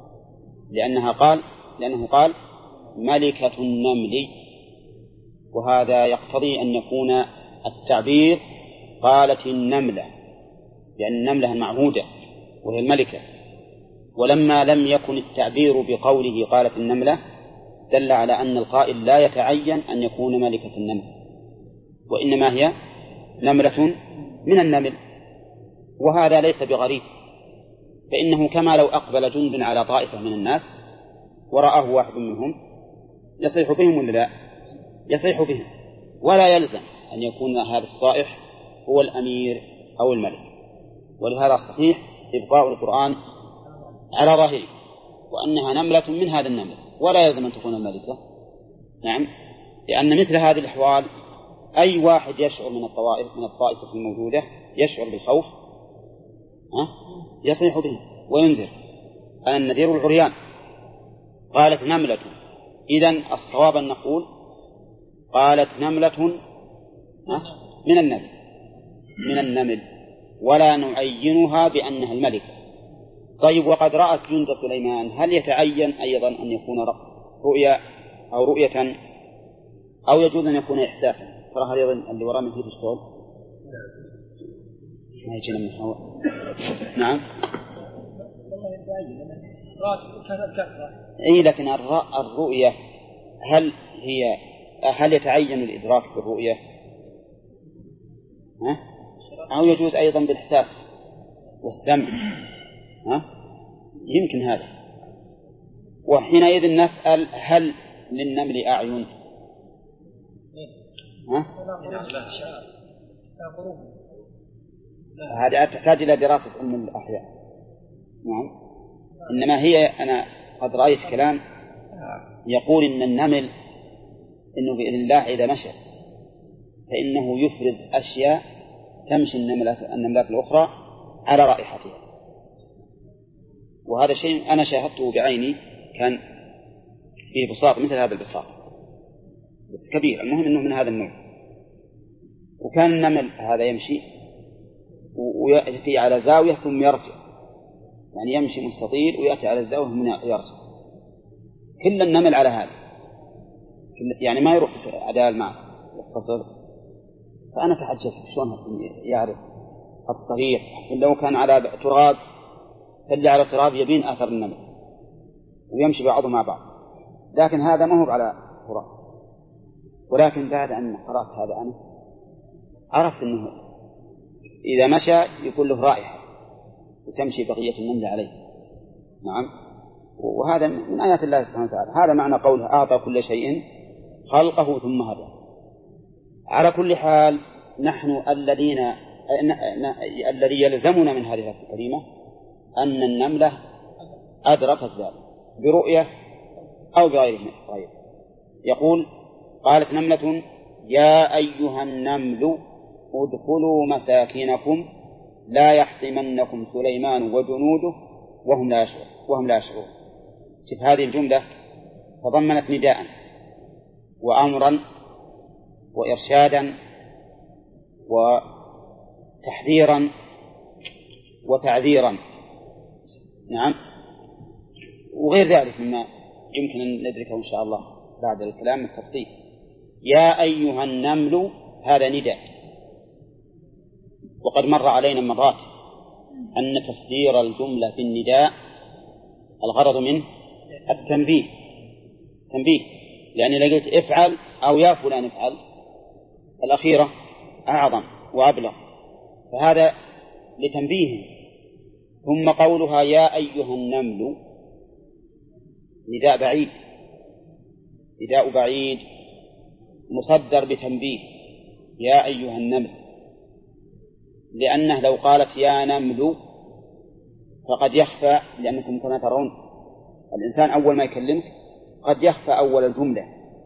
لأنه قال ملكة النمل، وهذا يقتضي أن يكون التعبير قالت النملة، لأن النملة المعهودة وهي الملكة. ولما لم يكن التعبير بقوله قالت النملة دل على أن القائل لا يتعين أن يكون ملكة النمل، وإنما هي نملة من النمل، وهذا ليس بغريب، فإنه كما لو أقبل جند على طائفة من الناس ورآه واحد منهم يصيح بهم ولا لا؟ يصيح بهم، ولا يلزم أن يكون هذا الصائح هو الأمير أو الملك. ولهذا صحيح إبقاء القرآن على ظاهره وأنها نملة من هذا النمل، ولا يلزم أن تكون الملكة. نعم، لأن مثل هذه الأحوال أي واحد يشعر من الطائفة الموجودة يشعر بالخوف يصيح به وينذر. أنا النذير العريان. قالت نملة، إذن الصواب أن نقول قالت نملة من النمل ولا نعينها بأنها الملكة. طيب، وقد رأت جند سليمان، هل يتعين أيضا أن يكون رؤيا أو رؤية، أو يجوز أن يكون إحساسا؟ ترى هذا أيضا اللي وراء من فيه الشغل ما يجينا من الهواء. نعم، أي لكن الرؤية هل يتعين الإدراك بالرؤية أو يجوز أيضا بالإحساس والسمع؟ يمكن هذا. وحينئذ نسأل هل للنمل أعين؟ هذه تحتاج إلى دراسة علم الأحياء. نعم، إنما هي أنا قد رأيت كلام يقول إن النمل إنه بإذن الله إذا مشى فإنه يفرز أشياء تمشي النملات الأخرى على رائحتها. وهذا شيء أنا شاهدته بعيني، كان فيه بساط مثل هذا البساط بس كبير، المهم أنه من هذا النوع. وكان النمل هذا يمشي ويأتي على زاوية ثم يرجع، يعني يمشي مستطيل ويأتي على الزاوية ثم يرجع. كل النمل على هذا، يعني ما يروح عدال معه يختصر. فأنا تعجبت شلون يعرف الطريق، لو كان على تراب فاللي على التراب يبين آثر النمل ويمشي بعضهم مع بعض، لكن هذا ما هو على تراب. ولكن بعد أن قرأت هذا أنا عرفت أنه إذا مشى يكون له رائحة وتمشي بقية النمل عليه. نعم، وهذا من آيات الله سبحانه وتعالى. هذا معنى قوله أعطى كل شيء خلقه ثم هدى. على كل حال نحن الذي يلزمنا من هذه الآية الكريمة أن النملة أدركت ذلك برؤية أو بغير. يقول قالت نملة يا أيها النمل ادخلوا مساكنكم لا يحطمنكم سليمان وجنوده وهم لا يشعرون. شوف هذه الجملة تضمنت نداء وأمرا وإرشادا وتحذيرا وتعذيرا. نعم، وغير ذلك مما يمكن أن ندركه إن شاء الله بعد الكلام التفصيل. يا أيها النمل هذا نداء، وقد مر علينا مرات أن تصدير الجملة في النداء الغرض منه التنبيه، لأن لقيت افعل أو يا فلان افعل الأخيرة أعظم وأبلغ، فهذا لتنبيه. ثم قولها يا أيها النمل نداء بعيد مصدر بتنبيه يا أيها النمل، لأنه لو قالت يا نمل فقد يخفى، لأنكم كما ترون الإنسان أول ما يكلمك قد يخفى أول الجملة،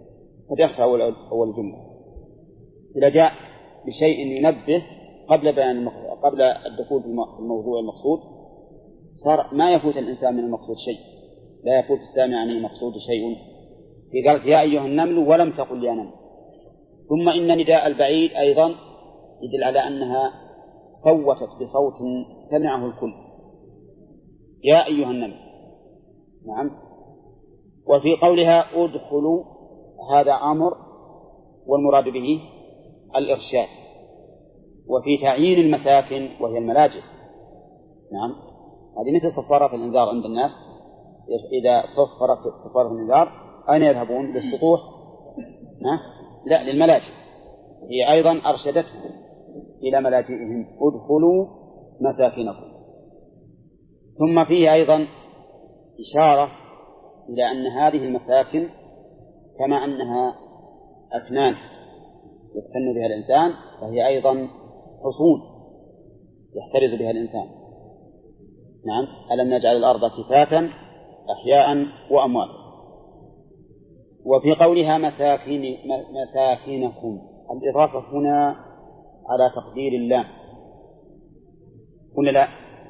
إذا جاء بشيء ينبه قبل الدخول في الموضوع المقصود صار ما يفوت الإنسان من المقصود شيء، لا يفوت السامع عن المقصود شيء. في قالت يا أيها النمل ولم تقل يا نمل. ثم إن نداء البعيد أيضا يدل على أنها صوتت بصوت سمعه الكل، يا أيها النمل. نعم. وفي قولها ادخلوا هذا أمر والمراد به الإرشاد. وفي تعيين المساكن وهي الملاجئ، نعم هذه مثل صفارات الإنذار عند الناس، إذا صفرت صفارة الإنذار أين يذهبون؟ للسطوح؟ لا، للملاجئ. هي أيضا أرشدتهم إلى ملاجئهم، ادخلوا مساكنكم. ثم فيه أيضا إشارة إلى أن هذه المساكن كما أنها أكنان يفتن بها الإنسان، فهي أيضا حصون يحترز بها الإنسان. نعم، ألم نجعل الأرض كفاتا أحياء وأمواتا. وفي قولها مساكنكم الإضافة هنا على تقدير اللام، ولا لا؟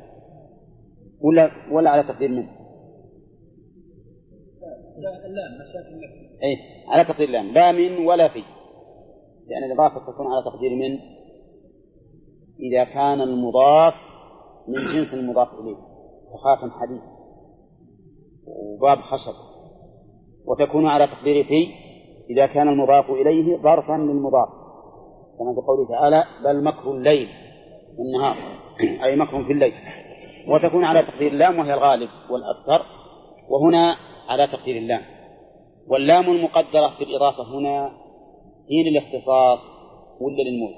ولا على تقدير من؟ لا مساكن لكم. أي على تقدير اللام، لا من ولا في، لأن الإضافة تكون على تقدير من إذا كان المضاف من جنس المضاف إليه، كخاتم حديد وباب خشب، وتكون على تقدير في إذا كان المضاف إليه ظرفا للمضاف، كما في قوله تعالى بل مكر الليل والنهار، أي مكر في الليل. وتكون على تقدير اللام وهي الغالب والأكثر، وهنا على تقدير اللام. واللام المقدرة في الإضافة هنا هي للاختصاص ولا للموت؟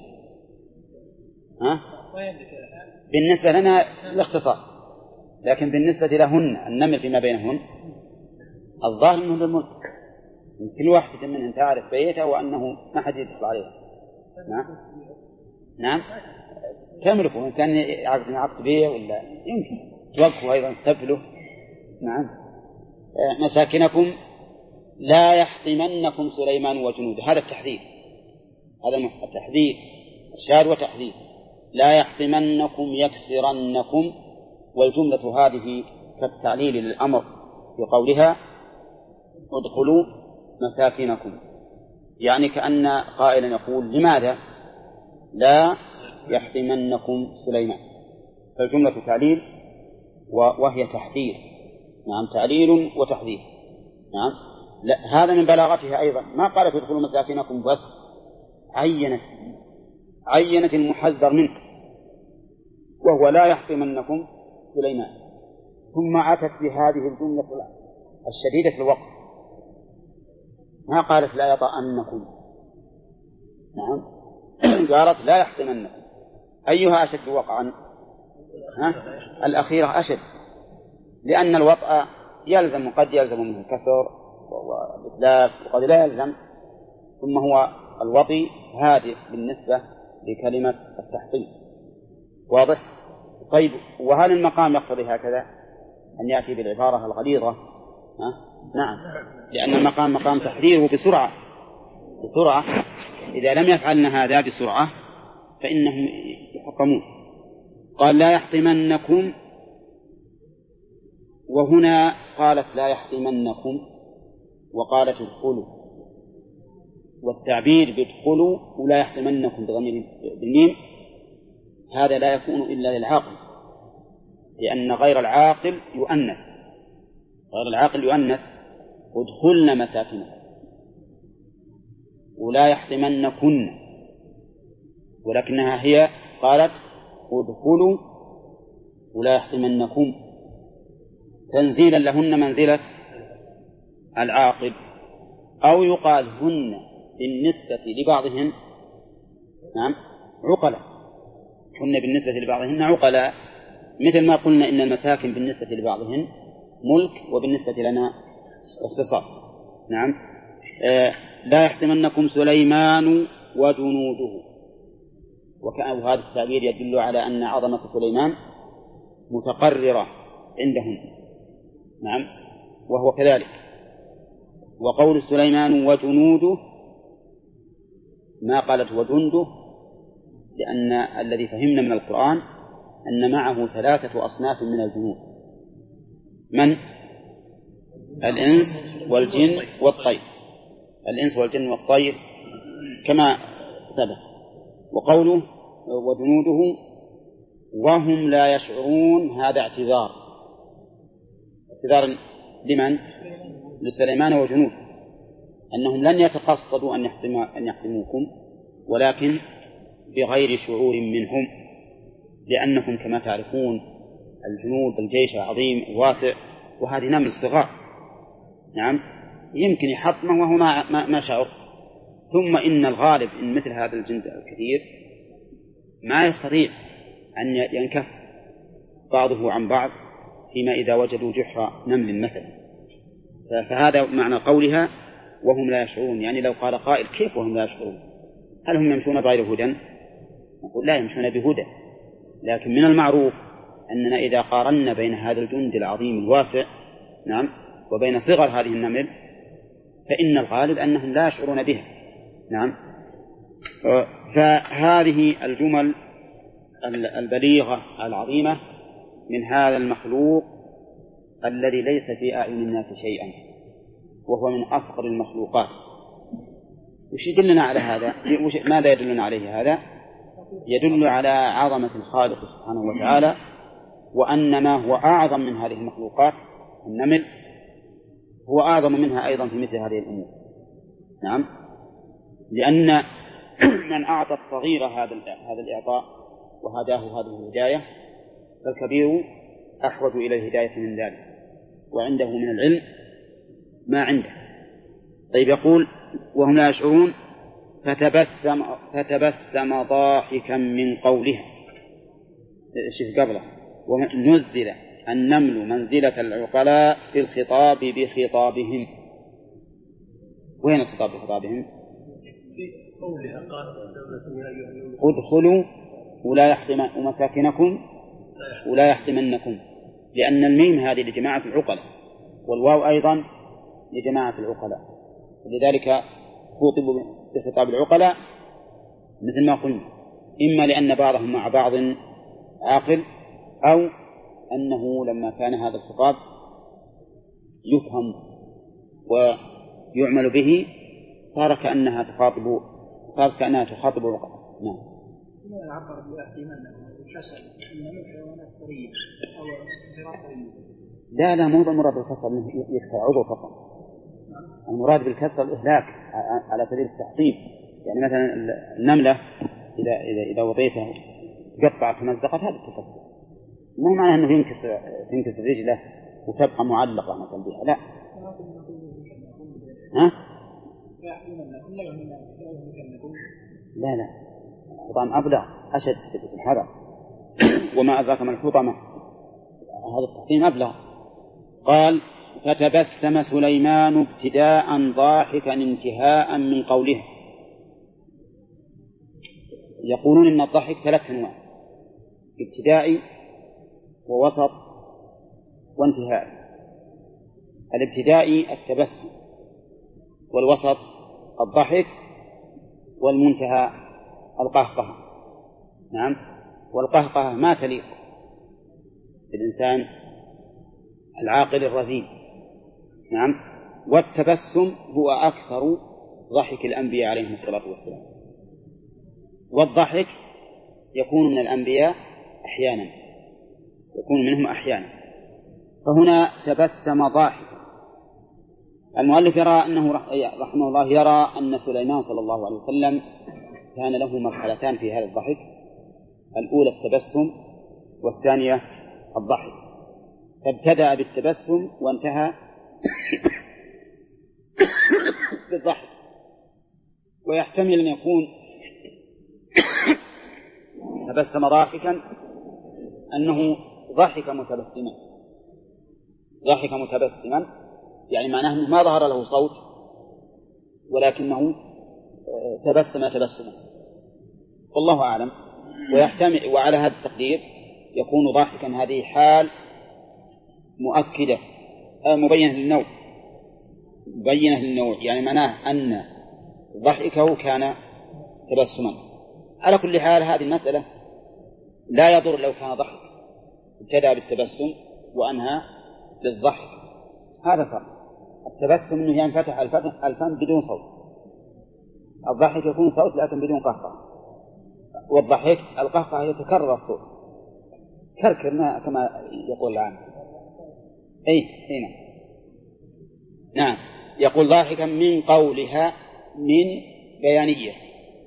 بالنسبة لنا الاختصاص، لكن بالنسبة لهن النمل فيما بينهن الظاهر أنه للملك، كل واحدة منهن تعرف بيته وأنه ما حد يدخل عليها. نعم تملكه، إن كان يعقد بيه ولا يمكن توقفه أيضا تبله. نعم. مساكنكم لا يحطمنكم سليمان وجنوده، هذا التحذير، هذا التحذير إرشاد وتحذير. لا يحطمنكم يكسرنكم، والجملة هذه كالتعليل للأمر في قولها ادخلوا مساكنكم، يعني كأن قائلا يقول لماذا لا يحطمنكم سليمان، فالجملة تعليل وهي تحذير. نعم، تعليل وتحذير. نعم. لا، هذا من بلاغتها أيضا، ما قالت ادخلوا مساكنكم بس، عينت المحذر منه وهو لا يحطمنكم سليمان، ثم أتت بهذه الجملة الشديدة في الوقت، ما قالت لا يطأنكم. نعم، قالت لا يحطمنكم. أيها أشد وقعا؟ الأخيرة أشد، لأن الوطأ يلزم، قد يلزم منه الكسر والإتلاف وقد لا يلزم، ثم هو الوطي هادئ بالنسبة لكلمة التحطيم. واضح؟ طيب، وهل المقام يقتضي هكذا أن يأتي بالعبارة الغليظة؟ نعم، لأن المقام مقام تحذيره بسرعة، إذا لم يفعلنا هذا بسرعة فإنهم يحطمون. قال لا يحطمنكم، وهنا قالت لا يحطمنكم وقالت ادخلوا، والتعبير بادخلوا ولا يحطمنكم بضمير بالميم هذا لا يكون إلا للعاقل، لأن غير العاقل يؤنث، ادخلن مساكنكم، ولا يحطمنكن، ولكنها هي قالت ادخلوا ولا يحطمنكم تنزيلا لهن منزلة العاقل. أو يقال هن بالنسبة لبعضهن نعم عقلا، هن بالنسبة لبعضهن عقلا، مثل ما قلنا إن المساكن بالنسبة لبعضهن ملك وبالنسبة لنا اختصاص. نعم. لا يحطمنكم سليمان وجنوده، وهذا التعبير يدل على أن عظمة سليمان متقررة عندهم. نعم، وهو كذلك. وقول سليمان وجنوده ما قالت وجنده، لأن الذي فهمنا من القرآن أن معه 3 أصناف من الجنود، من؟ الإنس والجن والطير، الإنس والجن والطير كما سبق. وقوله وجنوده وهم لا يشعرون هذا اعتذار لمن؟ لسليمان وجنود، أنهم لن يتقصدوا أن يحطموكم، ولكن بغير شعور منهم، لأنكم كما تعرفون الجنود الجيش العظيم الواسع، وهذه نمل صغار نعم يمكن يحطمه وهو ما شعر. ثم إن الغالب إن مثل هذا الجند الكثير ما يستطيع أن ينكف بعضه عن بعض فيما إذا وجدوا جحر نمل مثلا. فهذا معنى قولها وهم لا يشعرون، يعني لو قال قائل كيف وهم لا يشعرون؟ هل هم يمشون بغير هدى؟ نقول لا، يمشون بهدى، لكن من المعروف أننا إذا قارنا بين هذا الجند العظيم الواسع نعم وبين صغر هذه النمل فإن الغالب أنهم لا يشعرون بها نعم. فهذه الجمل البليغة العظيمة من هذا المخلوق الذي ليس في أعين الناس شيئا وهو من أصغر المخلوقات. وش يدلنا على هذا؟ ماذا يدلنا عليه هذا؟ يدل على عظمة الخالق سبحانه وتعالى، وأن ما هو أعظم من هذه المخلوقات النمل هو أعظم منها أيضا في مثل هذه الأمور نعم. لأن من أعطى الصغير هذا الإعطاء وهداه هذه الهداية فالكبير أحوج إلى الهداية من ذلك، وعنده من العلم ما عنده. طيب يقول وهم لا يشعرون فتبسم ضاحكا من قولها. شوف قبله ونزل النمل منزلة العقلاء في الخطاب بخطابهم. وين الخطاب بخطابهم؟ ادخلوا ولا يحطم مساكنكم ولا يحطمنكم، لأن الميم هذه لجماعة العقلاء والواو أيضا لجماعة العقلاء، لذلك خوطبوا بخطاب العقلاء مثل ما قلنا، إما لأن بعضهم مع بعض عاقل، أو أنه لما كان هذا الخطاب يفهم ويعمل به صار كأنها تخاطب العقلاء. نعم. عبر بأحتمالنا الكسل أن الحيوانات طرية أو انجرات طرية. لا مو المراد بالكسر أنه يكسر عضو فقط، المراد بالكسر الإهلاك على سبيل التحطيم. يعني مثلا النملة إذا وضيتها تقطع تمزقت هذا التكسر، مو معناه أنه ينكسر رجله وتبقى معلقة مثلا بها، لا. ها؟ لا الحطام أبلغ أشد في الحذر. وما أدراك ما الحطمة، هذا التحطيم أبلغ. قال فتبسم سليمان ابتداء ضاحكا انتهاء من قولها. يقولون إن الضحك 3 أنواع: ابتدائي ووسط وانتهاء. الابتدائي التبسم، والوسط الضحك، والمنتهى القهقهة. نعم. والقهقهة ما تليق بالإنسان العاقل الرزين. نعم. والتبسم هو أكثر ضحك الأنبياء عليهم الصلاة والسلام، والضحك يكون من الأنبياء أحيانا، يكون منهم أحيانا. فهنا تبسم ضاحكا. المؤلف يرى أنه رحمه الله يرى أن سليمان صلى الله عليه وسلم كان له مرحلتان في هذا الضحك: الأولى التبسم، والثانية الضحك. فابتدأ بالتبسم وانتهى بالضحك. ويحتمل أن يكون تبسم ضاحكا أنه ضحك متبسما، يعني معناه أنه ما ظهر له صوت ولكنه تبسم تبسما، والله أعلم. ويحتمل، وعلى هذا التقدير يكون ضاحكا هذه حال مؤكدة مبينة للنوع، يعني معناه أن ضحكه كان تبسما. على كل حال هذه المسألة لا يضر لو كان ضحك ابتدأ بالتبسم وأنهى بالضحك، هذا فرق. التبسم أنه ينفتح الفم بدون صوت، الضحك يكون صوت لكن بدون قهقه، والضحك القهقه يتكرر الصوت كركر كما يقول العام. هنا نعم. يقول ضاحكا من قولها، من بيانية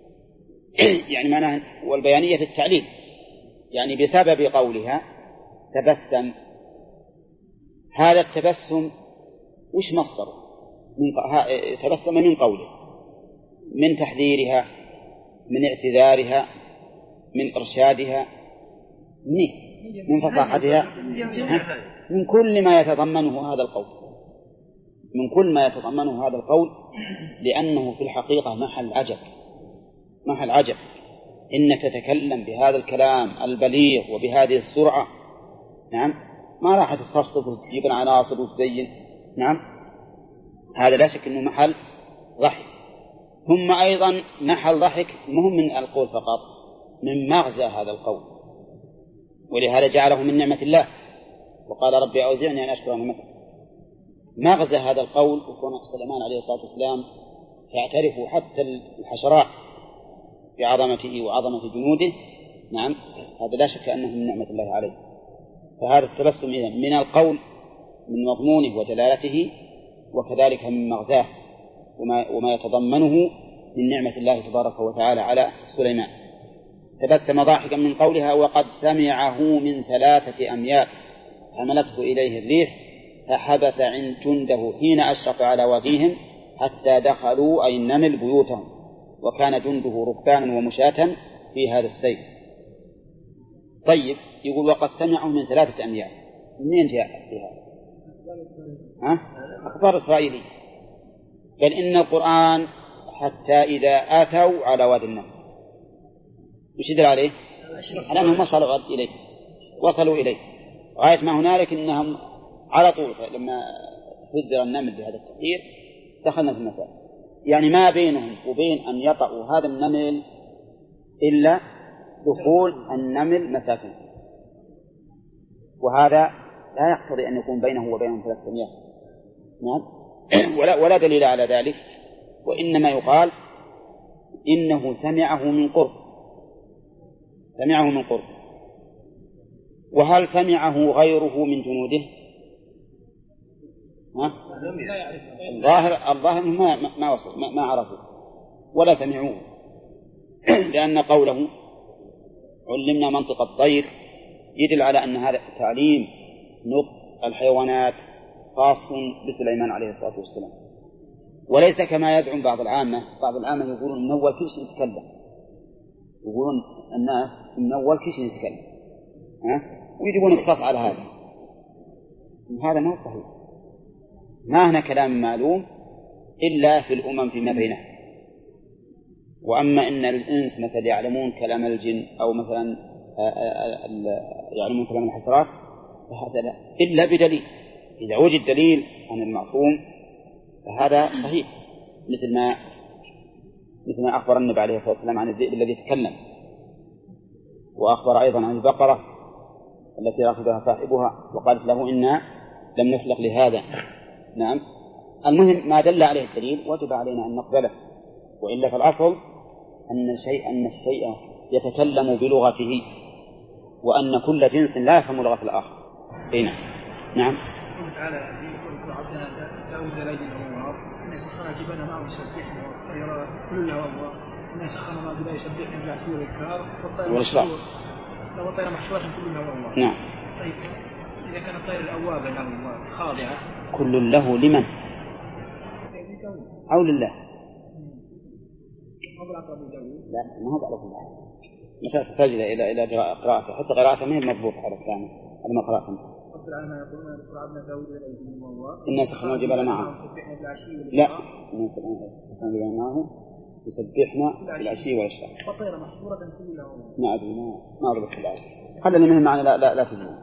يعني معناها، والبيانية التعليل، يعني بسبب قولها تبسم. هذا التبسم وش مصدره؟ تبسم من قوله، من تحذيرها، من اعتذارها، من إرشادها، من فصاحتها، من كل ما يتضمنه هذا القول، من كل ما يتضمنه هذا القول، لأنه في الحقيقة محل عجب إنك تتكلم بهذا الكلام البليغ وبهذه السرعة. نعم، ما راح تصفصف وتجيب عناصر وتزين. نعم، هذا لا شك أنه محل ضحك. ثم أيضا محل ضحك مهم من القول فقط، من مغزى هذا القول، ولهذا جعله من نعمة الله وقال ربي أوزعني أن أشكر نعمتك. مغزى هذا القول وكون سليمان عليه الصلاة والسلام تعترف حتى الحشرات بعظمته وعظمة جنوده. نعم، هذا لا شك أنه من نعمة الله عليه. فهذا التبسم إذن من القول، من مضمونه ودلالته، وكذلك من مغزاه وما يتضمنه من نعمة الله تبارك وتعالى على سليمان. تبسم ضاحكا من قولها وقد سمعه من 3 أميال حملته إليه الريح فحبس عن جنده حين أشرف على واديهم حتى دخلوا أي النمل بيوتهم وكان جنده ركبانا ومشاة في هذا السيل. طيب، يقول وقد سمعه من 3 أميال، منين جاء في هذا؟ أخبار إسرائيلية. بل إن القرآن حتى إذا آتوا على وادي النمل وش يدل عليه؟ على أنهم وصلوا إليه غاية ما هنالك، إنهم على طول لما فذر النمل بهذا التأثير دخلنا في المساء. يعني ما بينهم وبين أن يطأوا هذا النمل إلا دخول النمل مساكن، وهذا لا يقتضي أن يكون بينه وبينهم 300. نعم، ولا دليل على ذلك، وإنما يقال إنه سمعه من قرب. وهل سمعه غيره من جنوده؟ الظاهر ما وصل، ما عرفوا ولا سمعوه، لأن قوله علمنا منطق الطير يدل على أن هذا تعليم نطق الحيوانات خاص بسليمان عليه الصلاة والسلام، وليس كما يزعم بعض العامة يقولون من أول كل شيء يتكلم، يقولون الناس من أول كل شيء يتكلم، ويجبون اقتصاص على هذا ما هو صحيح. ما هنا كلام معلوم إلا في الأمم فيما بينها. وأما إن الإنس مثل يعلمون كلام الجن أو مثلا يعلمون كلام الحشرات فهذا لا، إلا بدليل. إذا وجد دليل عن المعصوم فهذا صحيح، مثل ما أخبر النبي عليه الصلاة والسلام عن الذئب الذي تكلم، وأخبر أيضا عن البقرة التي رفضها صاحبها وقالت له إنا لم نخلق لهذا. نعم، المهم ما دل عليه الدليل وجب علينا أن نقبله، وإلا فالأصل أن الشيء يتكلم بلغته، وأن كل جنس لا يفهم لغة الآخر. نعم. تعالى في سورة عبدنا داود ليل ونهار إن سخر جبنا معه يسبحنا والطير كلها والله إن سخر ما بلا يسبحنا بالعشي والإبكار والطير محشورة كلها والله. نعم. طيب إذا كان الطير الأواب له الله خاضعة كل له لمن؟ أو لله؟ لا، ما هو بعرف الله. مسألة تحتاج إلى قراءته، حتى قراءته ما هي مضبوطة على الثاني على ما قرأته. رب العالمين يقولون أن عبدنا داود إليه والله إن سخرنا الجبال معه. لا، إن سخرنا الجبال معه يسبحنا بالعشي والإشراق. والطير محشورة كلها والله. ما أدري، ما أضبط الآية. خلنا منه معنا لا تجيب.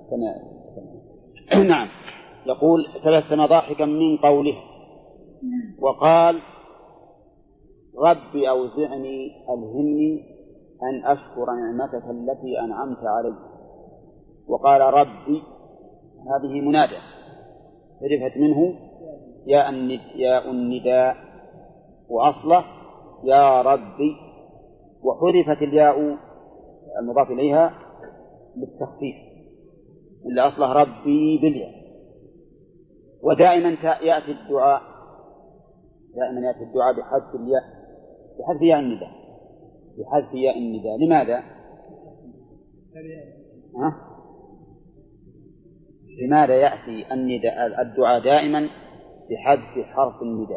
نعم. يقول تبسم ضاحكا من قوله وقال ربي أوزعني ألهمني أن أشكر نعمتك التي أنعمت علي. وقال ربي، هذه منادى عرفت منه ياء النداء وأصله يا ربي، وحذفت الياء المضاف إليها بالتخفيف إلا أصله ربي بالياء. ودائما يأتي الدعاء بحذف الياء، بحذف ياء النداء. لماذا؟ لماذا يأتي الدعاء دائما بحذف حرف النداء؟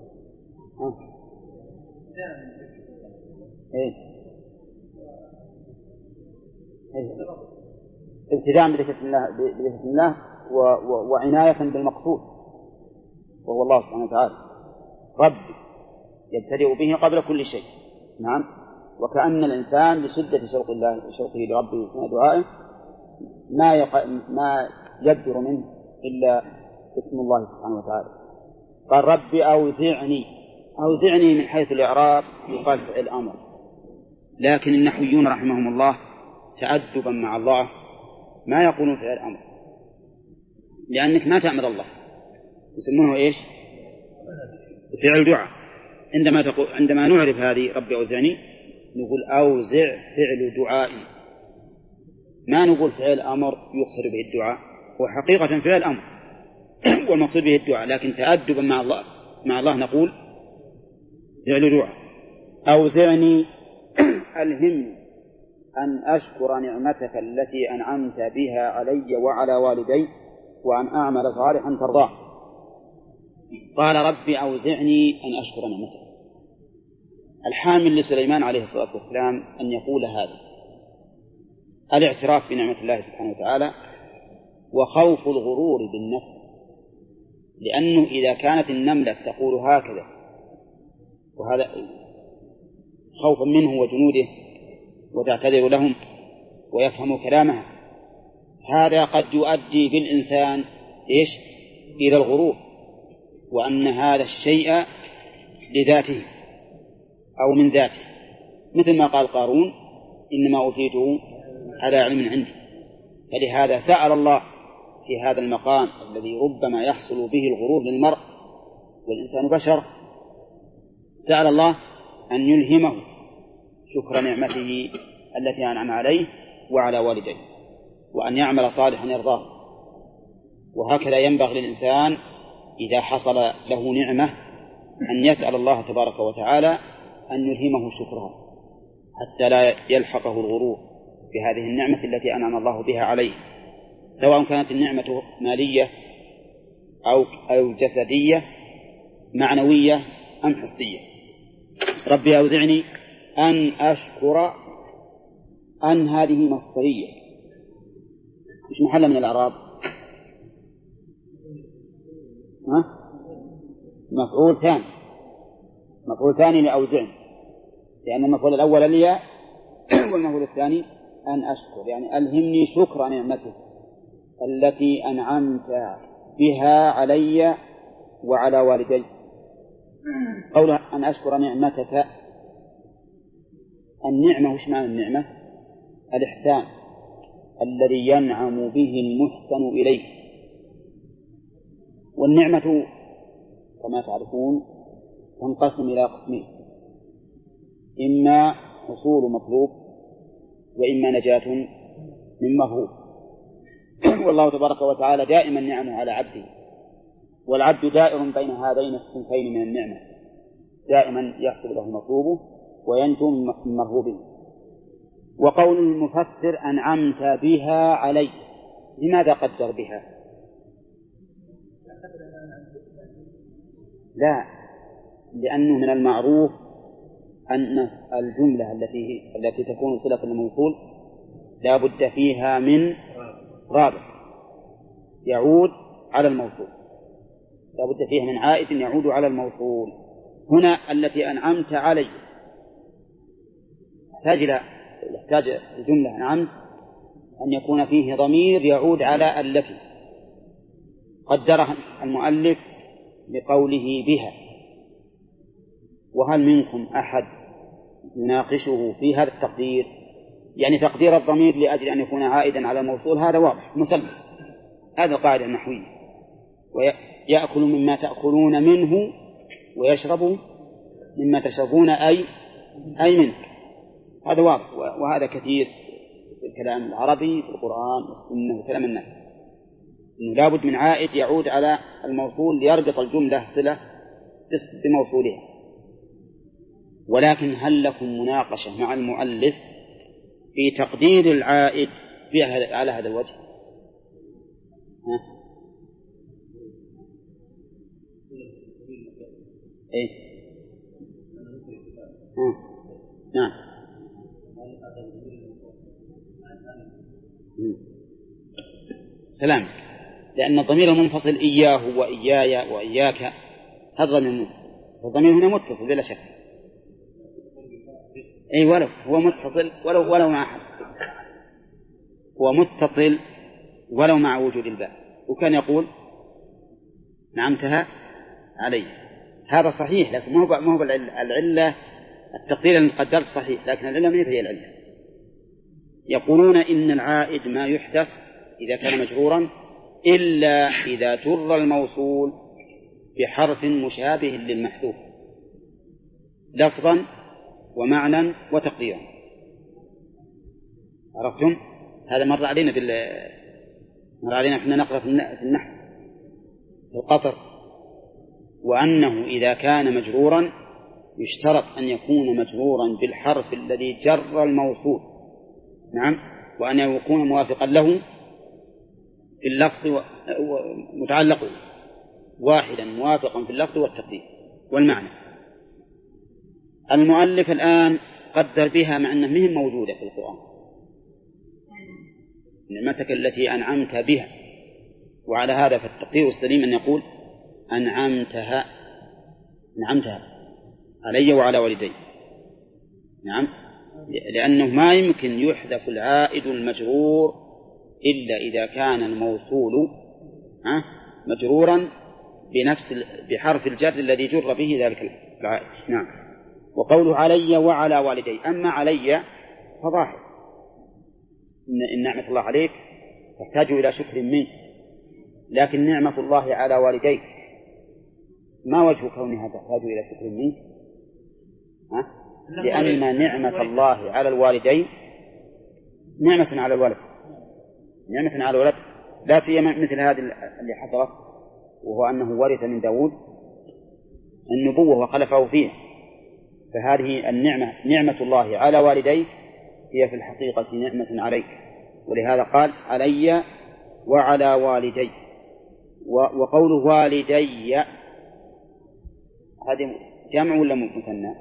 ابتداء بذكر الله وعناية بالمقصود وهو الله سبحانه وتعالى. رب يبتدئ به قبل كل شيء. نعم. وكأن الإنسان لشدة شوقه لربه في دعائه ما يبدر منه إلا اسم الله سبحانه وتعالى. قال رب أوزعني من حيث الإعراب يقال فعل أمر، لكن النحويون رحمهم الله تأدبا مع الله ما يقولون فعل أمر، لأنك ما تأمر الله، يسمونه إيش؟ فعل دعاء. عندما نعرف هذه رب أوزعني نقول أوزع فعل دعائي، ما نقول فعل أمر يقصد به الدعاء، وحقيقة فعل أمر والمقصود به الدعاء، لكن تأدبا مع الله نقول فعل دعاء. أوزعني ألهمني أن أشكر نعمتك التي أنعمت بها علي وعلى والدي وأن أعمل صالحا ترضاه. قال ربي أوزعني أن أشكر نعمتك. الحامل لسليمان عليه الصلاة والسلام أن يقول هذا الاعتراف بنعمة الله سبحانه وتعالى وخوف الغرور بالنفس، لأنه إذا كانت النملة تقول هكذا وهذا خوفا منه وجنوده وتعتذر لهم ويفهم كلامها، هذا قد يؤدي بالإنسان إيش؟ إلى الغرور، وأن هذا الشيء لذاته أو من ذاته، مثل ما قال قارون إنما أوتيته على علم عندي. فلهذا سأل الله في هذا المقام الذي ربما يحصل به الغرور للمرء والإنسان بشر، سأل الله أن يلهمه شكر نعمته التي أنعم عليه وعلى والديه وأن يعمل صالحا يرضاه. وهكذا ينبغي للإنسان إذا حصل له نعمة أن يسأل الله تبارك وتعالى أن يلهمه شكرها حتى لا يلحقه الغرور بهذه النعمة التي أنعم الله بها عليه، سواء كانت النعمة مالية أو جسدية معنوية أم حسية. ربي أوزعني أن أشكر. أن هذه مصدرية، مش محل من الأعراب، مفعول ثاني لأوزعني، لأن المفعول الأول لي والمفعول الثاني أن أشكر، يعني ألهمني شكر نعمتك التي أنعمت بها علي وعلى والدي. قولها أن أشكر نعمتك، النعمة وش معنى النعمة؟ الإحسان الذي ينعم به المحسن إليه. والنعمة كما تعرفون تنقسم إلى قسمين: إما حصول مطلوب وإما نجاة من مرهوب. والله تبارك وتعالى دائما نعمه على عبده، والعبد دائر بين هذين الصنفين من النعمة، دائما يحصل له مطلوبه وينجو من مرهوبه. وقول المفسر أنعمت بها علي، لماذا قدر بها؟ لا، لأنه من المعروف أن الجملة التي تكون صلة الموصول لا بد فيها من رابط يعود على الموصول، لا بد فيها من عائد يعود على الموصول. هنا التي أنعمت علي يحتاج الجملة أنعمت أن يكون فيه ضمير يعود على التي قدرها المؤلف بقوله بها. وهل منكم أحد يناقشه في هذا التقدير؟ يعني تقدير الضمير لأجل أن يكون عائدا على الموصول هذا واضح مسلم، هذا قاعدة نحوية. ويأكل مما تأكلون منه ويشرب مما تشربون أي منه، هذا واضح. وهذا كثير في الكلام العربي في القرآن والسنة وكلام الناس، إنه لابد من عائد يعود على الموصول ليربط الجملة صلة بموصولها. ولكن هل لكم مناقشة مع المؤلف في تقدير العائد على هذا الوجه؟ إيه؟ نعم. سلام. لأن الضمير المنفصل إياه وإياي وإياك هذا ضمير منفصل، والضمير هنا متصل بلا شك. أي ولو هو متصل ولو مع أحد، هو متصل ولو مع وجود الباء. وكان يقول نعمتها علي، هذا صحيح، لكن ما هو العلة التقدير اللي قدرت صحيح، لكن العلة ما هي العلة. يقولون إن العائد ما يحدث إذا كان مجرورا إلا إذا جر الموصول بحرف مشابه للمحذوف لفظا ومعنى وتقديرا. عرفتم؟ هذا مر علينا احنا نقرأ في النحو في القطر، وأنه إذا كان مجرورا يشترط أن يكون مجرورا بالحرف الذي جر الموصول، نعم، وأن يكون موافقا له في اللفظ متعلق واحدا موافقا في اللفظ والتقدير والمعنى. المؤلف الآن قدر بها مع أنها مهم موجودة في القرآن، نعمتك التي أنعمت بها، وعلى هذا فالتقدير السليم أن يقول أنعمتها علي وعلى والدي. نعم، لأنه ما يمكن يحذف العائد المجرور إلا إذا كان الموصول مجرورا بحرف الجر الذي جر به ذلك العائد. نعم. وقوله علي وعلى والدي، أما علي فظاهر إن نعمة الله عليك تحتاج إلى شكر منك، لكن نعمة الله على والديك ما وجه كونها تحتاج إلى شكر منك؟ لأن نعمة الله على الوالدين نعمة على الولد، لا سيما مثل هذه اللي حصلت، وهو أنه ورث من داود النبوة وخلفه فيها، فهذه نعمة الله على والديك هي في الحقيقة نعمة عليك، ولهذا قال علي وعلى والدي. وقوله والدي هذه جمع ولا مثنى؟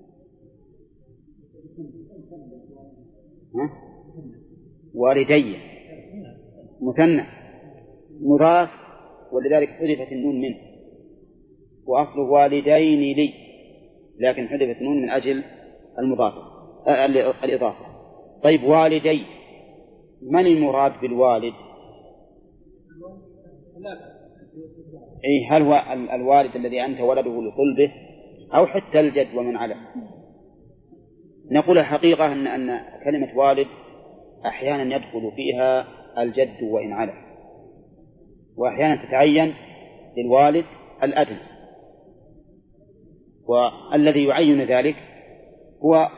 والدي مثنى مضاف، ولذلك حذفت النون منه، وأصله والدين لي، لكن حذفت النون من أجل الإضافة. طيب والدي، من المراد بالوالد؟ هل هو الوالد الذي أنت ولده لصلبه أو حتى الجد ومن عليه؟ نقول الحقيقة أن كلمة والد أحيانا يدخل فيها الجد وإن على، وأحيانا تتعين للوالد الأدنى، والذي يعين ذلك هو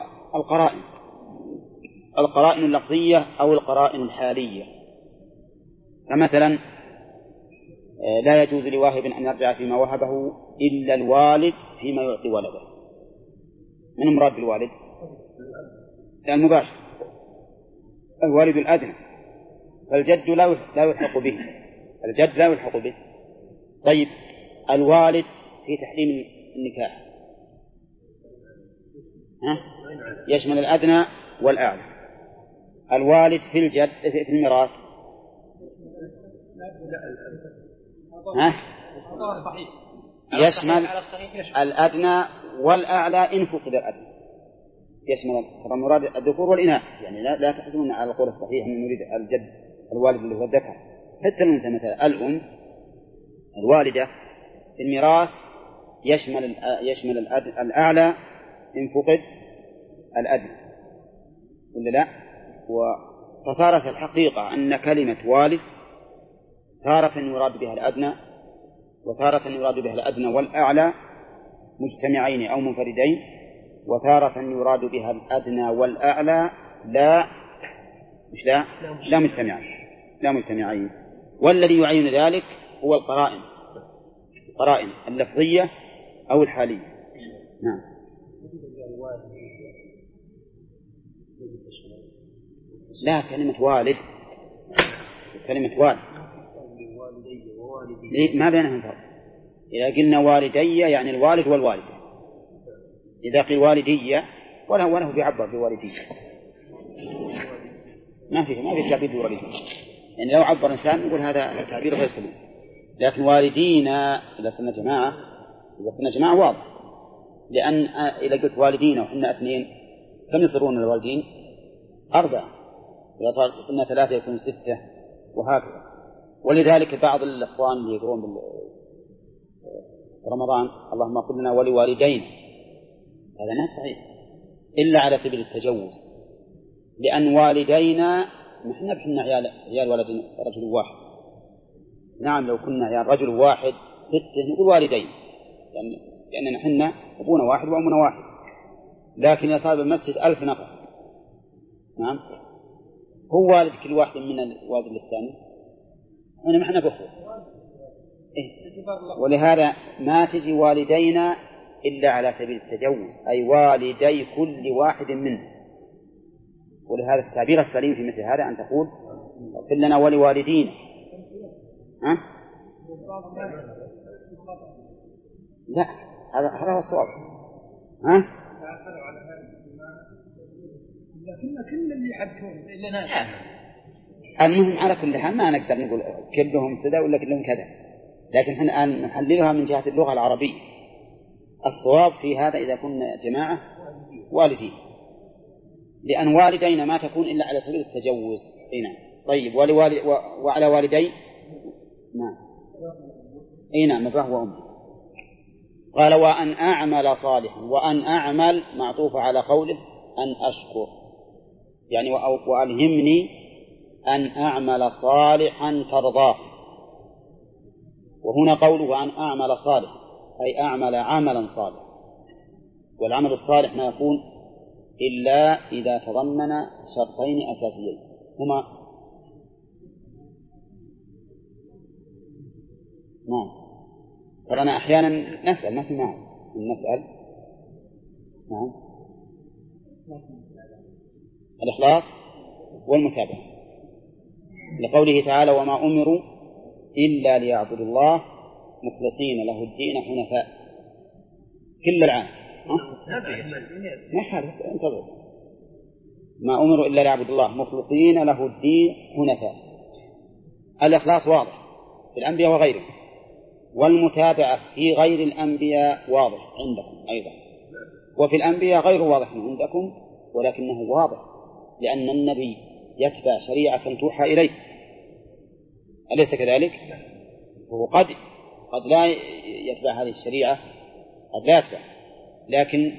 القرائن اللفظية أو القرائن الحالية. فمثلا لا يجوز لواهب أن يرجع فيما وهبه إلا الوالد فيما يعطي ولده. من المراد بالوالد؟ المباشر، الوالد الأدنى، فالجد لا يلحق به. طيب الوالد في تحريم النكاح يشمل الأدنى والأعلى. الوالد في الميراث يشمل الأدنى والأعلى إن فقد الأدنى، يشمل المراد الذكور والإناث، يعني لا تحزنون على القول الصحيح من نريد الجد الوالد اللي هو الذكر، حتى الأنثى مثلا الأم الوالدة في الميراث يشمل الأعلى إن فقد الأدنى ولا لا؟ فصارت الحقيقة أن كلمة والد تارة يراد بها الأدنى، وتارة يراد بها الأدنى والأعلى مجتمعين أو منفردين، وتارة يراد بها الأدنى والأعلى لا مجتمعين. والذي يعين ذلك هو القرائن اللفظية أو الحالية. نعم. لا، كلمة والد ما بينهم فرق. إذا قلنا والدي يعني الوالد والوالدة، إذا قيل والدية وله بيعبر بوالدية، ما في تعبير بوالدية. يعني لو عبر إنسان يقول هذا تعبير غير سليم. لكن والدينا إذا صرنا جماعة واضح، لأن إذا قلت والدينا وحنا 2 كم يصيرون الوالدين؟ 4. إذا صرنا 3 يكون 6 وهكذا. ولذلك بعض الإخوان اللي يقرون رمضان اللهم قل لنا ولوالدين، هذا ما صحيح إلا على سبيل التجوز، لأن والدينا نحن بحنا عيال ولد رجل واحد. نعم لو كنا عيال رجل واحد 6 نقول والدين، لأننا حنا أبونا واحد وأمنا واحد. لكن إذا صار المسجد 1000 نفر، نعم هو والد كل واحد من الوالد الثاني، ما احنا بأخوة. ولهذا ما تجي والدينا إلا على سبيل التجوز، أي والدي كل واحد منه. ولهذا التعبير السليم في مثل هذا أن تقول اغفر لنا ولوالدينا. لا هذا هو الصواب. كل اللي يحدثون إلا المهم على كل حال ما نقدر نقول كلهم كذا ولا كلهم كذا، لكن احنا الآن نحللها من جهة اللغة العربية. الصواب في هذا إذا كنا جماعة والدين، لأن والدين ما تكون إلا على سبيل التجوز. نعم. طيب وعلى والدي نعم نعم أباه وأمه. قال وأن أعمل صالحا، وأن أعمل معطوف على قوله أن أشكر، يعني وألهمني أن أعمل صالحا ترضاه. وهنا قوله أن أعمل صالحا أي أعمل عملا صالحا، والعمل الصالح ما يكون إلا إذا تضمن شرطين أساسيين هما نعم. فأنا أحيانا نسأل ما في معنى نسأل نعم الإخلاص والمتابعة، لقوله تعالى وما أمروا إلا ليعبدوا الله مخلصين له الدين حنفاء. كل العام ما خالص انتظر. ما أمروا إلا ليعبدوا الله مخلصين له الدين حنفاء. الإخلاص واضح في الأنبياء وغيرهم، والمتابعة في غير الأنبياء واضح عندكم أيضا، وفي الأنبياء غير واضح عندكم ولكنه واضح، لأن النبي يتبع شريعة توحى إليه، أليس كذلك؟ وهو قد لا يتبع هذه الشريعة، قد لا يتبع، لكن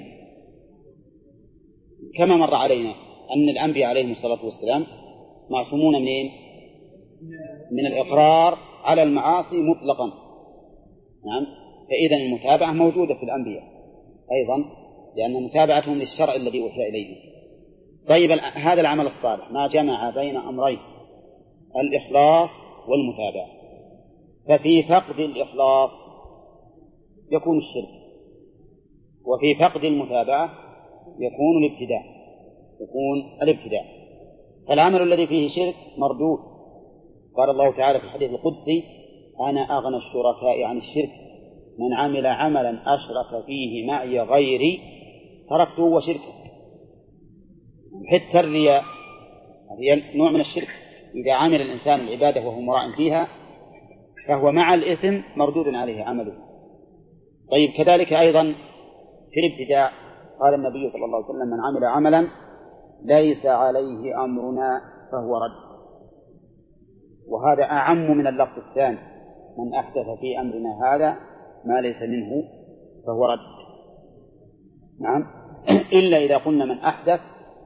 كما مر علينا أن الأنبياء عليهم الصلاة والسلام معصومون من الإقرار على المعاصي مطلقا. نعم. فإذا المتابعة موجودة في الأنبياء أيضا، لأن متابعتهم للشرع الذي أوحي إليه. طيب هذا العمل الصالح ما جمع بين أمرين الإخلاص والمتابعة، ففي فقد الإخلاص يكون الشرك، وفي فقد المتابعة يكون الابتداع. فالعمل الذي فيه شرك مردود. قال الله تعالى في الحديث القدسي أنا أغنى الشركاء عن الشرك، من عمل عملا أشرك فيه معي غيري تركته وشركه. حتى الرياء نوع من الشرك، إذا عمل الإنسان العبادة وهو مراء فيها فهو مع الإثم مردود عليه عمله. طيب كذلك أيضا في الابتداع قال النبي صلى الله عليه وسلم من عمل عملا ليس عليه أمرنا فهو رد، وهذا أعم من اللفظ الثاني من أحدث في أمرنا هذا ما ليس منه فهو رد. نعم. إلا إذا قلنا من أحدث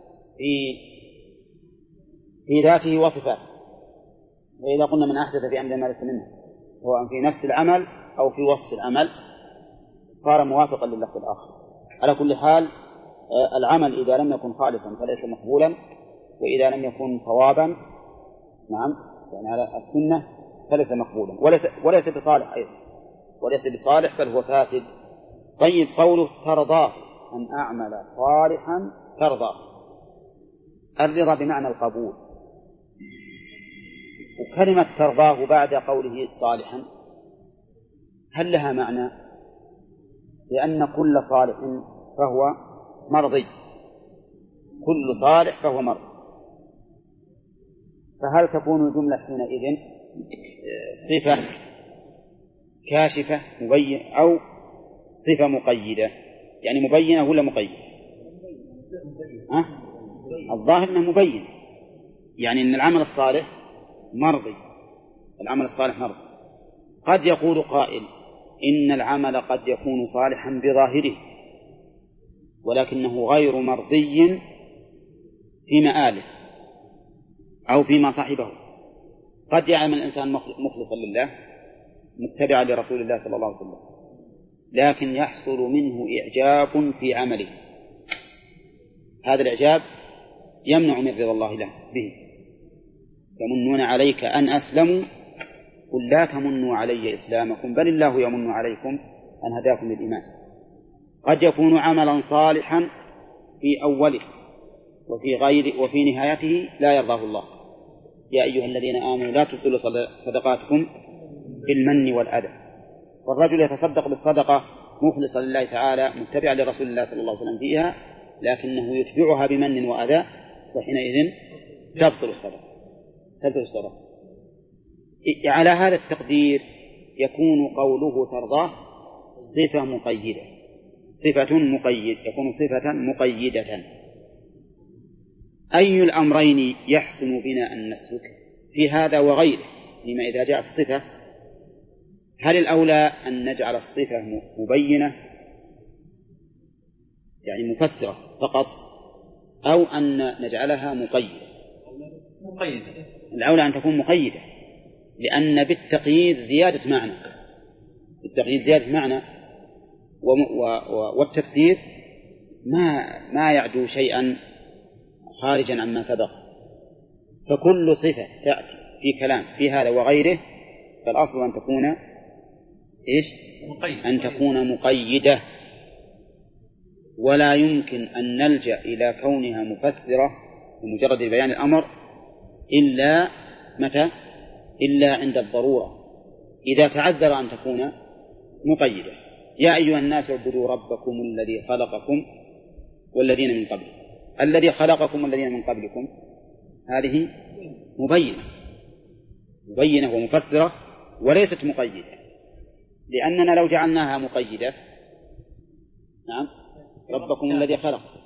في ذاته وصفاته، وإذا قلنا من أحدث في أمر ما ليس منه سواء في نفس العمل أو في وصف العمل صار موافقا لللفظ الآخر. على كل حال العمل إذا لم يكن خالصا فليس مقبولا، وإذا لم يكن صوابا نعم يعني على السنة فليس مقبولا وليس بصالح أيضا، وليس بصالح بل هو فاسد. طيب قوله ترضاه أن أعمل صالحا ترضاه، الرضا بمعنى القبول، وكلمة ترضاه بعد قوله صالحا هل لها معنى؟ لأن كل صالح فهو مرضي، كل صالح فهو مرضي. فهل تكون الجملة حينئذ صفة كاشفة مبين أو صفة مقيدة؟ يعني مبينة ولا مقيدة؟ الظاهر أنه مبين، يعني أن العمل الصالح مرضي، العمل الصالح مرضي. قد يقول قائل إن العمل قد يكون صالحا بظاهره ولكنه غير مرضي في مآله أو فيما صاحبه. قد يعمل الإنسان مخلصا لله متبعا لرسول الله صلى الله عليه وسلم، لكن يحصل منه إعجاب في عمله، هذا الإعجاب يمنع من رضا الله له به. يمنون عليك أن أسلموا قل لا تمنوا علي إسلامكم بل الله يمن عليكم أن هداكم للإيمان. قد يكون عملا صالحا في أوله وفي نهايته لا يرضاه الله. يا أيها الذين آمنوا لا تبطلوا صدقاتكم بالمن والأذى. والرجل يتصدق بالصدقة مخلصا لله تعالى متبعا لرسول الله صلى الله عليه وسلم فيها، لكنه يتبعها بمن وأذى، وحينئذ تبطل الصدقة. على هذا التقدير يكون قوله ترضاه صفة مقيدة، يكون صفة مقيدة. أي الأمرين يحسن بنا أن نسلك في هذا وغيره؟ لما إذا جاءت الصفة هل الأولى أن نجعل الصفة مبينة يعني مفسرة فقط، أو أن نجعلها مقيدة؟ الأولى أن تكون مقيدة، لأن بالتقييد زيادة معنى، والتفسير ما يعدو شيئا خارجا عما سبق. فكل صفة تأتي في كلام في هذا وغيره فالأصل أن تكون أن تكون مقيدة، ولا يمكن أن نلجأ إلى كونها مفسرة بمجرد بيان الأمر إلا متى؟ إلا عند الضرورة، إذا تعذر أن تكون مقيدة. يا أيها الناس اعبدوا ربكم الذي خلقكم والذين من قبلكم. الذي خلقكم والذين من قبلكم هذه مبينة ومفسرة وليست مقيدة، لأننا لو جعلناها مقيدة ربكم الذي خلق